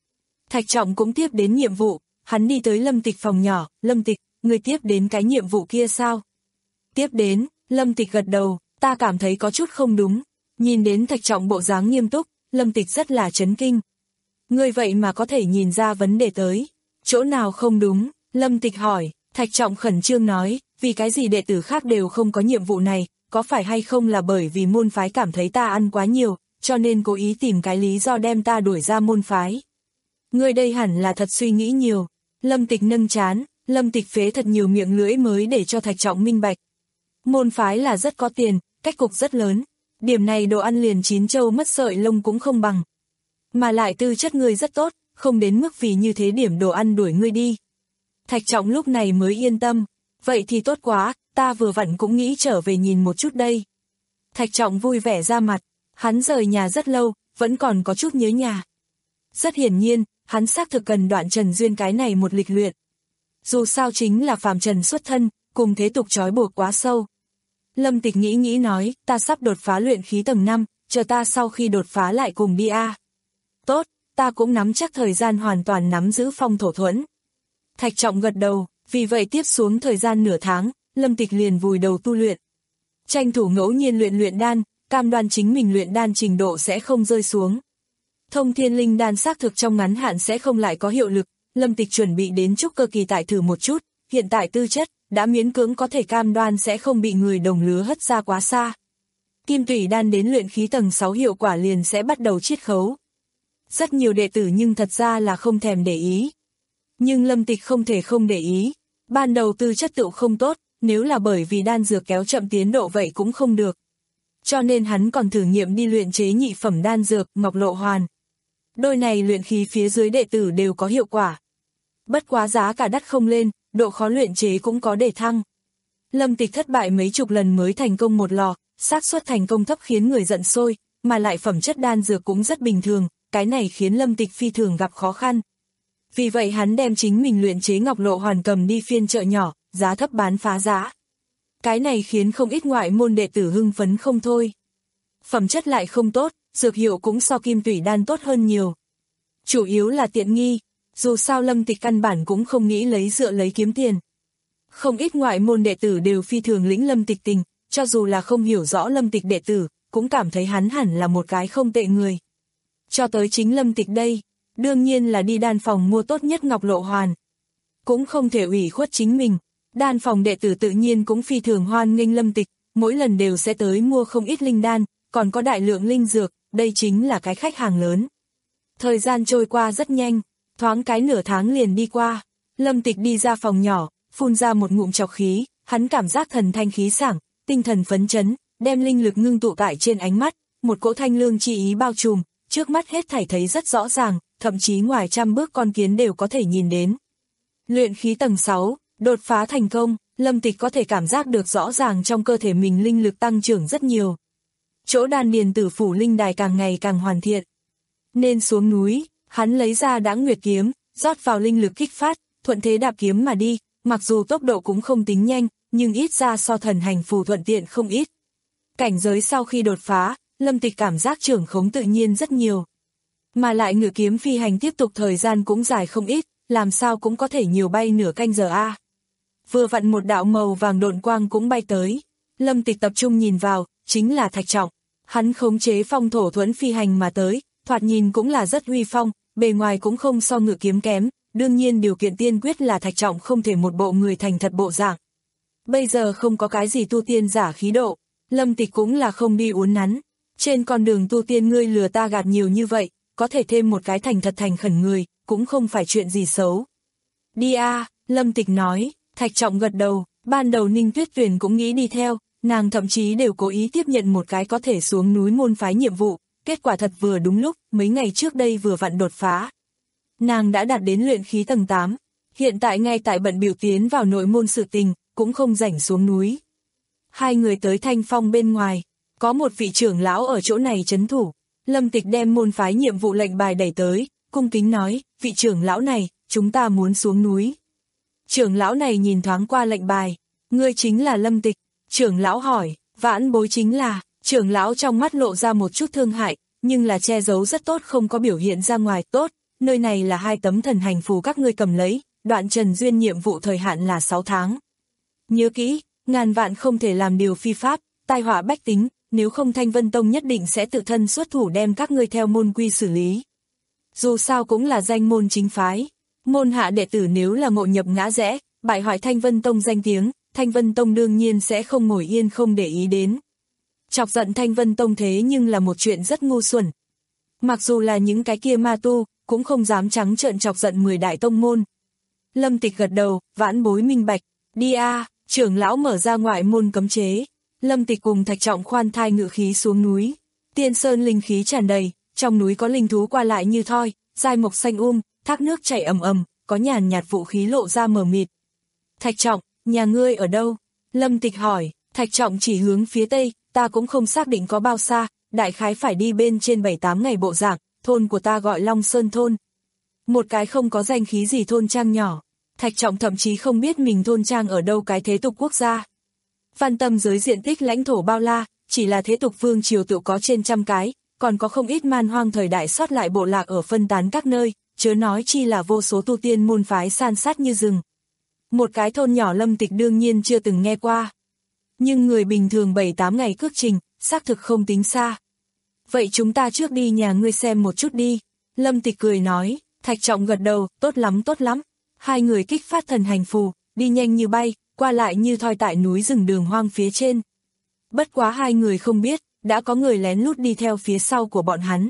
S2: Thạch Trọng cũng tiếp đến nhiệm vụ, hắn đi tới Lâm Tịch phòng nhỏ, Lâm Tịch, người tiếp đến cái nhiệm vụ kia sao? Tiếp đến, Lâm Tịch gật đầu, ta cảm thấy có chút không đúng. Nhìn đến Thạch Trọng bộ dáng nghiêm túc, Lâm Tịch rất là chấn kinh. Ngươi vậy mà có thể nhìn ra vấn đề tới. Chỗ nào không đúng? Lâm Tịch hỏi. Thạch Trọng khẩn trương nói, vì cái gì đệ tử khác đều không có nhiệm vụ này, có phải hay không là bởi vì môn phái cảm thấy ta ăn quá nhiều, cho nên cố ý tìm cái lý do đem ta đuổi ra môn phái. Ngươi đây hẳn là thật suy nghĩ nhiều. Lâm Tịch nâng trán, Lâm Tịch phế thật nhiều miệng lưỡi mới để cho Thạch Trọng minh bạch. Môn phái là rất có tiền, cách cục rất lớn, điểm này đồ ăn liền chín châu mất sợi lông cũng không bằng. Mà lại tư chất ngươi rất tốt, không đến mức vì như thế điểm đồ ăn đuổi ngươi đi. Thạch Trọng lúc này mới yên tâm, vậy thì tốt quá, ta vừa vặn cũng nghĩ trở về nhìn một chút đây. Thạch Trọng vui vẻ ra mặt, hắn rời nhà rất lâu, vẫn còn có chút nhớ nhà. Rất hiển nhiên, hắn xác thực cần đoạn Trần Duyên cái này một lịch luyện. Dù sao chính là phàm trần xuất thân, cùng thế tục trói buộc quá sâu. Lâm Tịch nghĩ nghĩ nói, ta sắp đột phá luyện khí tầng năm, chờ ta sau khi đột phá lại cùng đi a. Tốt, ta cũng nắm chắc thời gian hoàn toàn nắm giữ phong thổ thuẫn. Thạch Trọng gật đầu, vì vậy tiếp xuống thời gian nửa tháng, Lâm Tịch liền vùi đầu tu luyện. Tranh thủ ngẫu nhiên luyện luyện đan, cam đoan chính mình luyện đan trình độ sẽ không rơi xuống. Thông thiên linh đan xác thực trong ngắn hạn sẽ không lại có hiệu lực, Lâm Tịch chuẩn bị đến trúc cơ kỳ tại thử một chút, hiện tại tư chất, đã miễn cưỡng có thể cam đoan sẽ không bị người đồng lứa hất ra quá xa. Kim tủy đan đến luyện khí tầng sáu hiệu quả liền sẽ bắt đầu chiết khấu. Rất nhiều đệ tử nhưng thật ra là không thèm để ý. Nhưng Lâm Tịch không thể không để ý, ban đầu tư chất tựu không tốt, nếu là bởi vì đan dược kéo chậm tiến độ vậy cũng không được. Cho nên hắn còn thử nghiệm đi luyện chế nhị phẩm đan dược, Ngọc Lộ Hoàn. Đôi này luyện khí phía dưới đệ tử đều có hiệu quả. Bất quá giá cả đắt không lên, độ khó luyện chế cũng có để thăng. Lâm Tịch thất bại mấy chục lần mới thành công một lò, xác suất thành công thấp khiến người giận sôi, mà lại phẩm chất đan dược cũng rất bình thường, cái này khiến Lâm Tịch phi thường gặp khó khăn. Vì vậy hắn đem chính mình luyện chế Ngọc Lộ Hoàn cầm đi phiên chợ nhỏ, giá thấp bán phá giá. Cái này khiến không ít ngoại môn đệ tử hưng phấn không thôi. Phẩm chất lại không tốt, dược hiệu cũng so kim tủy đan tốt hơn nhiều. Chủ yếu là tiện nghi, dù sao Lâm Tịch căn bản cũng không nghĩ lấy dựa lấy kiếm tiền. Không ít ngoại môn đệ tử đều phi thường lĩnh Lâm Tịch tình, cho dù là không hiểu rõ Lâm Tịch đệ tử, cũng cảm thấy hắn hẳn là một cái không tệ người. Cho tới chính Lâm Tịch đây, đương nhiên là đi đan phòng mua tốt nhất Ngọc Lộ Hoàn. Cũng không thể ủy khuất chính mình, đan phòng đệ tử tự nhiên cũng phi thường hoan nghênh Lâm Tịch, mỗi lần đều sẽ tới mua không ít linh đan, còn có đại lượng linh dược, đây chính là cái khách hàng lớn. Thời gian trôi qua rất nhanh, thoáng cái nửa tháng liền đi qua, Lâm Tịch đi ra phòng nhỏ, phun ra một ngụm trọc khí, hắn cảm giác thần thanh khí sảng, tinh thần phấn chấn, đem linh lực ngưng tụ tại trên ánh mắt, một cỗ thanh lương chi ý bao trùm, trước mắt hết thảy thấy rất rõ ràng, thậm chí ngoài trăm bước con kiến đều có thể nhìn đến. Luyện khí tầng sáu, đột phá thành công, Lâm Tịch có thể cảm giác được rõ ràng trong cơ thể mình linh lực tăng trưởng rất nhiều. Chỗ đan điền tử phủ linh đài càng ngày càng hoàn thiện. Nên xuống núi, hắn lấy ra Đãng Nguyệt kiếm, rót vào linh lực kích phát, thuận thế đạp kiếm mà đi, mặc dù tốc độ cũng không tính nhanh, nhưng ít ra so thần hành phù thuận tiện không ít. Cảnh giới sau khi đột phá, Lâm Tịch cảm giác trưởng khống tự nhiên rất nhiều. Mà lại ngự kiếm phi hành tiếp tục thời gian cũng dài không ít, làm sao cũng có thể nhiều bay nửa canh giờ a. Vừa vặn một đạo màu vàng độn quang cũng bay tới. Lâm Tịch tập trung nhìn vào, chính là Thạch Trọng. Hắn khống chế phong thổ thuẫn phi hành mà tới, thoạt nhìn cũng là rất uy phong, bề ngoài cũng không so ngự kiếm kém, đương nhiên điều kiện tiên quyết là Thạch Trọng không thể một bộ người thành thật bộ dạng. Bây giờ không có cái gì tu tiên giả khí độ, Lâm Tịch cũng là không đi uốn nắn. Trên con đường tu tiên ngươi lừa ta gạt nhiều như vậy, có thể thêm một cái thành thật thành khẩn người, cũng không phải chuyện gì xấu. Đi a, Lâm Tịch nói. Thạch Trọng gật đầu, ban đầu Ninh Tuyết Tuyền cũng nghĩ đi theo, nàng thậm chí đều cố ý tiếp nhận một cái có thể xuống núi môn phái nhiệm vụ, kết quả thật vừa đúng lúc, mấy ngày trước đây vừa vặn đột phá. Nàng đã đạt đến luyện khí tầng tám, hiện tại ngay tại bận biểu tiến vào nội môn sự tình, cũng không rảnh xuống núi. Hai người tới Thanh Phong bên ngoài, có một vị trưởng lão ở chỗ này trấn thủ, Lâm Tịch đem môn phái nhiệm vụ lệnh bài đẩy tới, cung kính nói, vị trưởng lão này, chúng ta muốn xuống núi. Trưởng lão này nhìn thoáng qua lệnh bài, ngươi chính là Lâm Tịch, trưởng lão hỏi, vãn bối chính là, trưởng lão trong mắt lộ ra một chút thương hại, nhưng là che giấu rất tốt không có biểu hiện ra ngoài, tốt, nơi này là hai tấm thần hành phù các ngươi cầm lấy, đoạn Trần Duyên nhiệm vụ thời hạn là sáu tháng. Nhớ kỹ, ngàn vạn không thể làm điều phi pháp, tai họa bách tính, nếu không Thanh Vân Tông nhất định sẽ tự thân xuất thủ đem các ngươi theo môn quy xử lý. Dù sao cũng là danh môn chính phái, môn hạ đệ tử nếu là ngộ nhập ngã rẽ, bại hoại Thanh Vân Tông danh tiếng, Thanh Vân Tông đương nhiên sẽ không ngồi yên không để ý đến. Chọc giận Thanh Vân Tông thế nhưng là một chuyện rất ngu xuẩn. Mặc dù là những cái kia ma tu, cũng không dám trắng trợn chọc giận mười đại tông môn. Lâm Tịch gật đầu, vãn bối minh bạch, đi a, trưởng lão mở ra ngoại môn cấm chế. Lâm Tịch cùng Thạch Trọng khoan thai ngự khí xuống núi. Tiên sơn linh khí tràn đầy, trong núi có linh thú qua lại như thoi, giai mộc xanh um, thác nước chảy ầm ầm, có nhàn nhạt vũ khí lộ ra mờ mịt. Thạch Trọng, nhà ngươi ở đâu? Lâm Tịch hỏi. Thạch Trọng chỉ hướng phía tây, ta cũng không xác định có bao xa, đại khái phải đi bên trên bảy tám ngày bộ dạng, thôn của ta gọi Long Sơn thôn. Một cái không có danh khí gì thôn trang nhỏ. Thạch Trọng thậm chí không biết mình thôn trang ở đâu cái thế tục quốc gia. Văn Tâm giới diện tích lãnh thổ bao la, chỉ là thế tục vương triều tự có trên trăm cái, còn có không ít man hoang thời đại sót lại bộ lạc ở phân tán các nơi, chớ nói chi là vô số tu tiên môn phái san sát như rừng. Một cái thôn nhỏ Lâm Tịch đương nhiên chưa từng nghe qua. Nhưng người bình thường bảy tám ngày cước trình, xác thực không tính xa. Vậy chúng ta trước đi nhà ngươi xem một chút đi. Lâm Tịch cười nói. Thạch Trọng gật đầu, tốt lắm tốt lắm. Hai người kích phát thần hành phù, đi nhanh như bay, qua lại như thoi tại núi rừng đường hoang phía trên. Bất quá hai người không biết, đã có người lén lút đi theo phía sau của bọn hắn.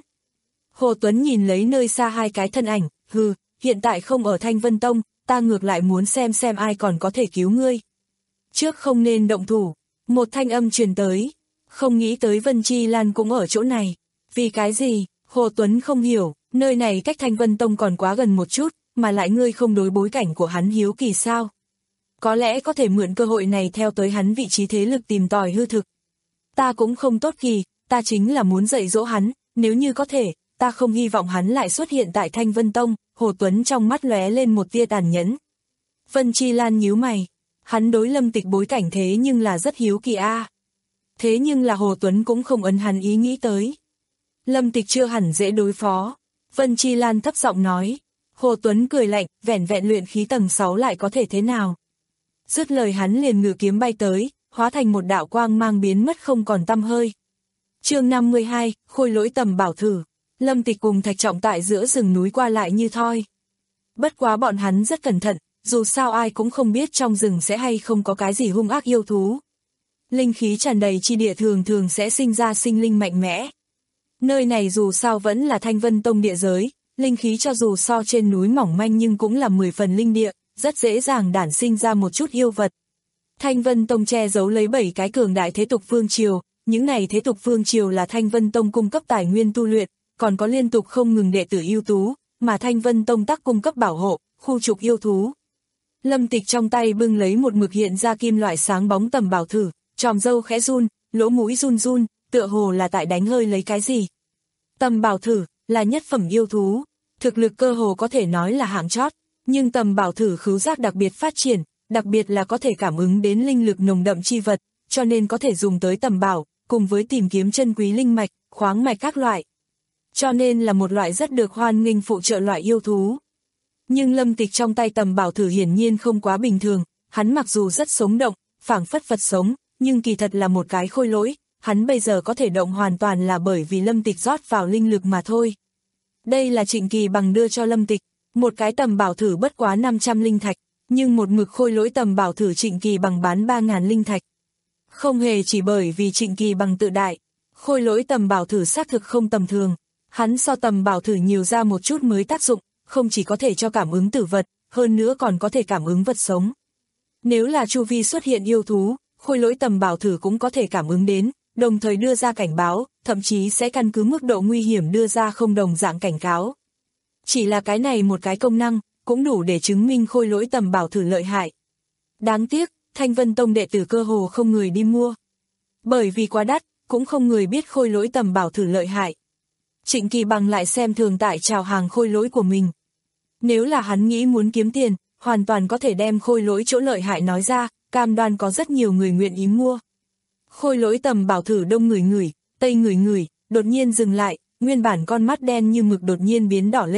S2: Hồ Tuấn nhìn lấy nơi xa hai cái thân ảnh, hừ, hiện tại không ở Thanh Vân Tông, ta ngược lại muốn xem xem ai còn có thể cứu ngươi. Trước không nên động thủ, một thanh âm truyền tới, không nghĩ tới Vân Chi Lan cũng ở chỗ này. Vì cái gì? Hồ Tuấn không hiểu, nơi này cách Thanh Vân Tông còn quá gần một chút, mà lại ngươi không đối bối cảnh của hắn hiếu kỳ sao? Có lẽ có thể mượn cơ hội này theo tới hắn vị trí thế lực tìm tòi hư thực. Ta cũng không tốt kỳ, ta chính là muốn dạy dỗ hắn, nếu như có thể, ta không hy vọng hắn lại xuất hiện tại Thanh Vân Tông. Hồ Tuấn trong mắt lóe lên một tia tàn nhẫn. Vân Chi Lan nhíu mày, hắn đối Lâm Tịch bối cảnh thế nhưng là rất hiếu kỳ a. À. Thế nhưng là Hồ Tuấn cũng không ấn hắn ý nghĩ tới. Lâm Tịch chưa hẳn dễ đối phó. Vân Chi Lan thấp giọng nói. Hồ Tuấn cười lạnh, vẻn vẹn luyện khí tầng sáu lại có thể thế nào. Dứt lời hắn liền ngự kiếm bay tới, hóa thành một đạo quang mang biến mất không còn tăm hơi. Chương năm mươi hai, khôi lỗi tầm bảo thử. Lâm Tịch cùng Thạch Trọng tại giữa rừng núi qua lại như thoi. Bất quá bọn hắn rất cẩn thận, dù sao ai cũng không biết trong rừng sẽ hay không có cái gì hung ác yêu thú. Linh khí tràn đầy chi địa thường thường sẽ sinh ra sinh linh mạnh mẽ. Nơi này dù sao vẫn là Thanh Vân Tông địa giới, linh khí cho dù so trên núi mỏng manh nhưng cũng là mười phần linh địa, rất dễ dàng đản sinh ra một chút yêu vật. Thanh Vân Tông che giấu lấy bảy cái cường đại thế tục vương triều, những này thế tục vương triều là Thanh Vân Tông cung cấp tài nguyên tu luyện, còn có liên tục không ngừng đệ tử ưu tú, mà Thanh Vân Tông tác cung cấp bảo hộ, khu trục yêu thú. Lâm Tịch trong tay bưng lấy một mực hiện ra kim loại sáng bóng tầm bảo thử, tròm râu khẽ run, lỗ mũi run run, tựa hồ là tại đánh hơi lấy cái gì. Tầm bảo thử là nhất phẩm yêu thú, thực lực cơ hồ có thể nói là hạng chót, nhưng tầm bảo thử khứu giác đặc biệt phát triển, đặc biệt là có thể cảm ứng đến linh lực nồng đậm chi vật, cho nên có thể dùng tới tầm bảo, cùng với tìm kiếm chân quý linh mạch, khoáng mạch các loại. Cho nên là một loại rất được hoan nghênh phụ trợ loại yêu thú. Nhưng Lâm Tịch trong tay tầm bảo thử hiển nhiên không quá bình thường, hắn mặc dù rất sống động, phảng phất vật sống, nhưng kỳ thật là một cái khôi lỗi, hắn bây giờ có thể động hoàn toàn là bởi vì Lâm Tịch rót vào linh lực mà thôi. Đây là Trịnh Kỳ Bằng đưa cho Lâm Tịch, một cái tầm bảo thử bất quá năm trăm linh thạch, nhưng một mực khôi lỗi tầm bảo thử Trịnh Kỳ Bằng bán ba nghìn linh thạch. Không hề chỉ bởi vì Trịnh Kỳ Bằng tự đại, khôi lỗi tầm bảo thử xác thực không tầm thường, hắn so tầm bảo thử nhiều ra một chút mới tác dụng, không chỉ có thể cho cảm ứng tử vật, hơn nữa còn có thể cảm ứng vật sống. Nếu là chu vi xuất hiện yêu thú, khôi lỗi tầm bảo thử cũng có thể cảm ứng đến, đồng thời đưa ra cảnh báo, thậm chí sẽ căn cứ mức độ nguy hiểm đưa ra không đồng dạng cảnh cáo. Chỉ là cái này một cái công năng, cũng đủ để chứng minh khôi lỗi tầm bảo thử lợi hại. Đáng tiếc, Thanh Vân Tông đệ tử cơ hồ không người đi mua. Bởi vì quá đắt, cũng không người biết khôi lỗi tầm bảo thử lợi hại. Trịnh Kỳ Bằng lại xem thường tại chào hàng khôi lỗi của mình. Nếu là hắn nghĩ muốn kiếm tiền, hoàn toàn có thể đem khôi lỗi chỗ lợi hại nói ra, cam đoan có rất nhiều người nguyện ý mua. Khôi lỗi tầm bảo thử đông người người, tây người người, đột nhiên dừng lại, nguyên bản con mắt đen như mực đột nhiên biến đỏ lên,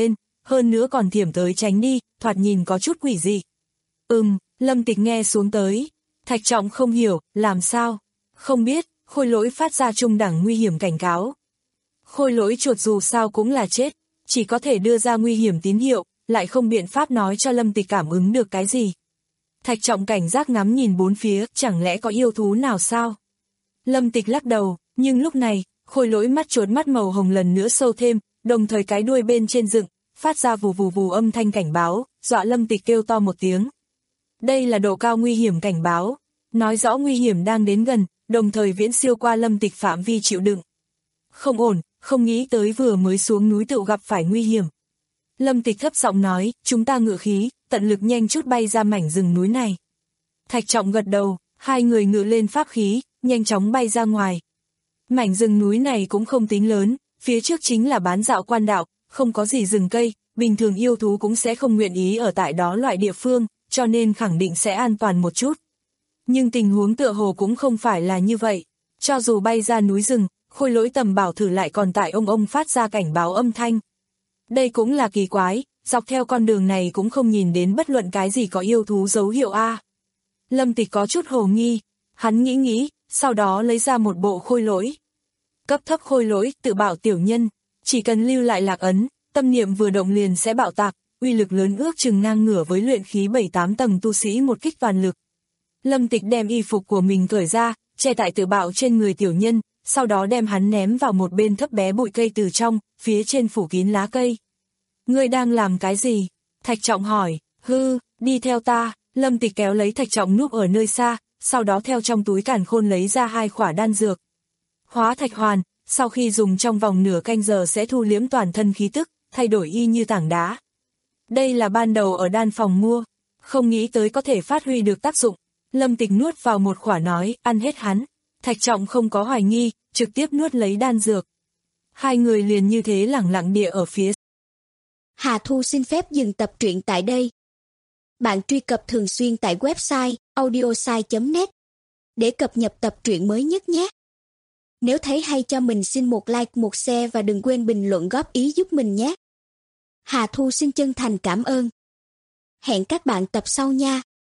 S2: hơn nữa còn thiểm tới tránh đi, thoạt nhìn có chút quỷ dị. Ừm, Lâm Tịch nghe xuống tới. Thạch Trọng không hiểu, làm sao? Không biết, Khôi Lỗi phát ra trung đẳng nguy hiểm cảnh cáo. Khôi Lỗi chuột dù sao cũng là chết, chỉ có thể đưa ra nguy hiểm tín hiệu, lại không biện pháp nói cho Lâm Tịch cảm ứng được cái gì. Thạch Trọng cảnh giác ngắm nhìn bốn phía, chẳng lẽ có yêu thú nào sao? Lâm Tịch lắc đầu, nhưng lúc này, Khôi Lỗi mắt chuột mắt màu hồng lần nữa sâu thêm, đồng thời cái đuôi bên trên dựng, phát ra vù vù vù âm thanh cảnh báo, dọa Lâm Tịch kêu to một tiếng. Đây là độ cao nguy hiểm cảnh báo, nói rõ nguy hiểm đang đến gần, đồng thời viễn siêu qua Lâm Tịch phạm vi chịu đựng. Không ổn, không nghĩ tới vừa mới xuống núi tự gặp phải nguy hiểm. Lâm Tịch thấp giọng nói, chúng ta ngự khí, tận lực nhanh chút bay ra mảnh rừng núi này. Thạch Trọng gật đầu, hai người ngự lên pháp khí, nhanh chóng bay ra ngoài. Mảnh rừng núi này cũng không tính lớn, phía trước chính là bán dạo quan đạo, không có gì rừng cây, bình thường yêu thú cũng sẽ không nguyện ý ở tại đó loại địa phương, cho nên khẳng định sẽ an toàn một chút. Nhưng tình huống tựa hồ cũng không phải là như vậy, cho dù bay ra núi rừng, Khôi Lỗi tầm bảo thử lại còn tại ông ông phát ra cảnh báo âm thanh. Đây cũng là kỳ quái, dọc theo con đường này cũng không nhìn đến bất luận cái gì có yêu thú dấu hiệu A. Lâm Tịch có chút hồ nghi, hắn nghĩ nghĩ, sau đó lấy ra một bộ khôi lỗi. Cấp thấp khôi lỗi, tự bảo tiểu nhân, chỉ cần lưu lại lạc ấn, tâm niệm vừa động liền sẽ bạo tạc, uy lực lớn ước chừng ngang ngửa với luyện khí bảy tám tầng tu sĩ một kích toàn lực. Lâm Tịch đem y phục của mình cởi ra, che tại tự bạo trên người tiểu nhân, sau đó đem hắn ném vào một bên thấp bé bụi cây từ trong, phía trên phủ kín lá cây. Ngươi đang làm cái gì? Thạch Trọng hỏi. Hư, đi theo ta. Lâm Tịch kéo lấy Thạch Trọng núp ở nơi xa, sau đó theo trong túi càn khôn lấy ra hai khỏa đan dược. Hóa thạch hoàn, sau khi dùng trong vòng nửa canh giờ sẽ thu liếm toàn thân khí tức, thay đổi y như tảng đá. Đây là ban đầu ở đan phòng mua, không nghĩ tới có thể phát huy được tác dụng. Lâm Tịch nuốt vào một khỏa nói, ăn hết hắn. Thạch Trọng không có hoài nghi, trực tiếp nuốt lấy đan dược. Hai người liền như thế lẳng lặng địa ở phía.
S3: Hà Thu xin phép dừng tập truyện tại đây. Bạn truy cập thường xuyên tại website audiosai chấm net để cập nhật tập truyện mới nhất nhé. Nếu thấy hay cho mình xin một like, một share và đừng quên bình luận góp ý giúp mình nhé. Hà Thu xin chân thành cảm ơn. Hẹn các bạn tập sau nha.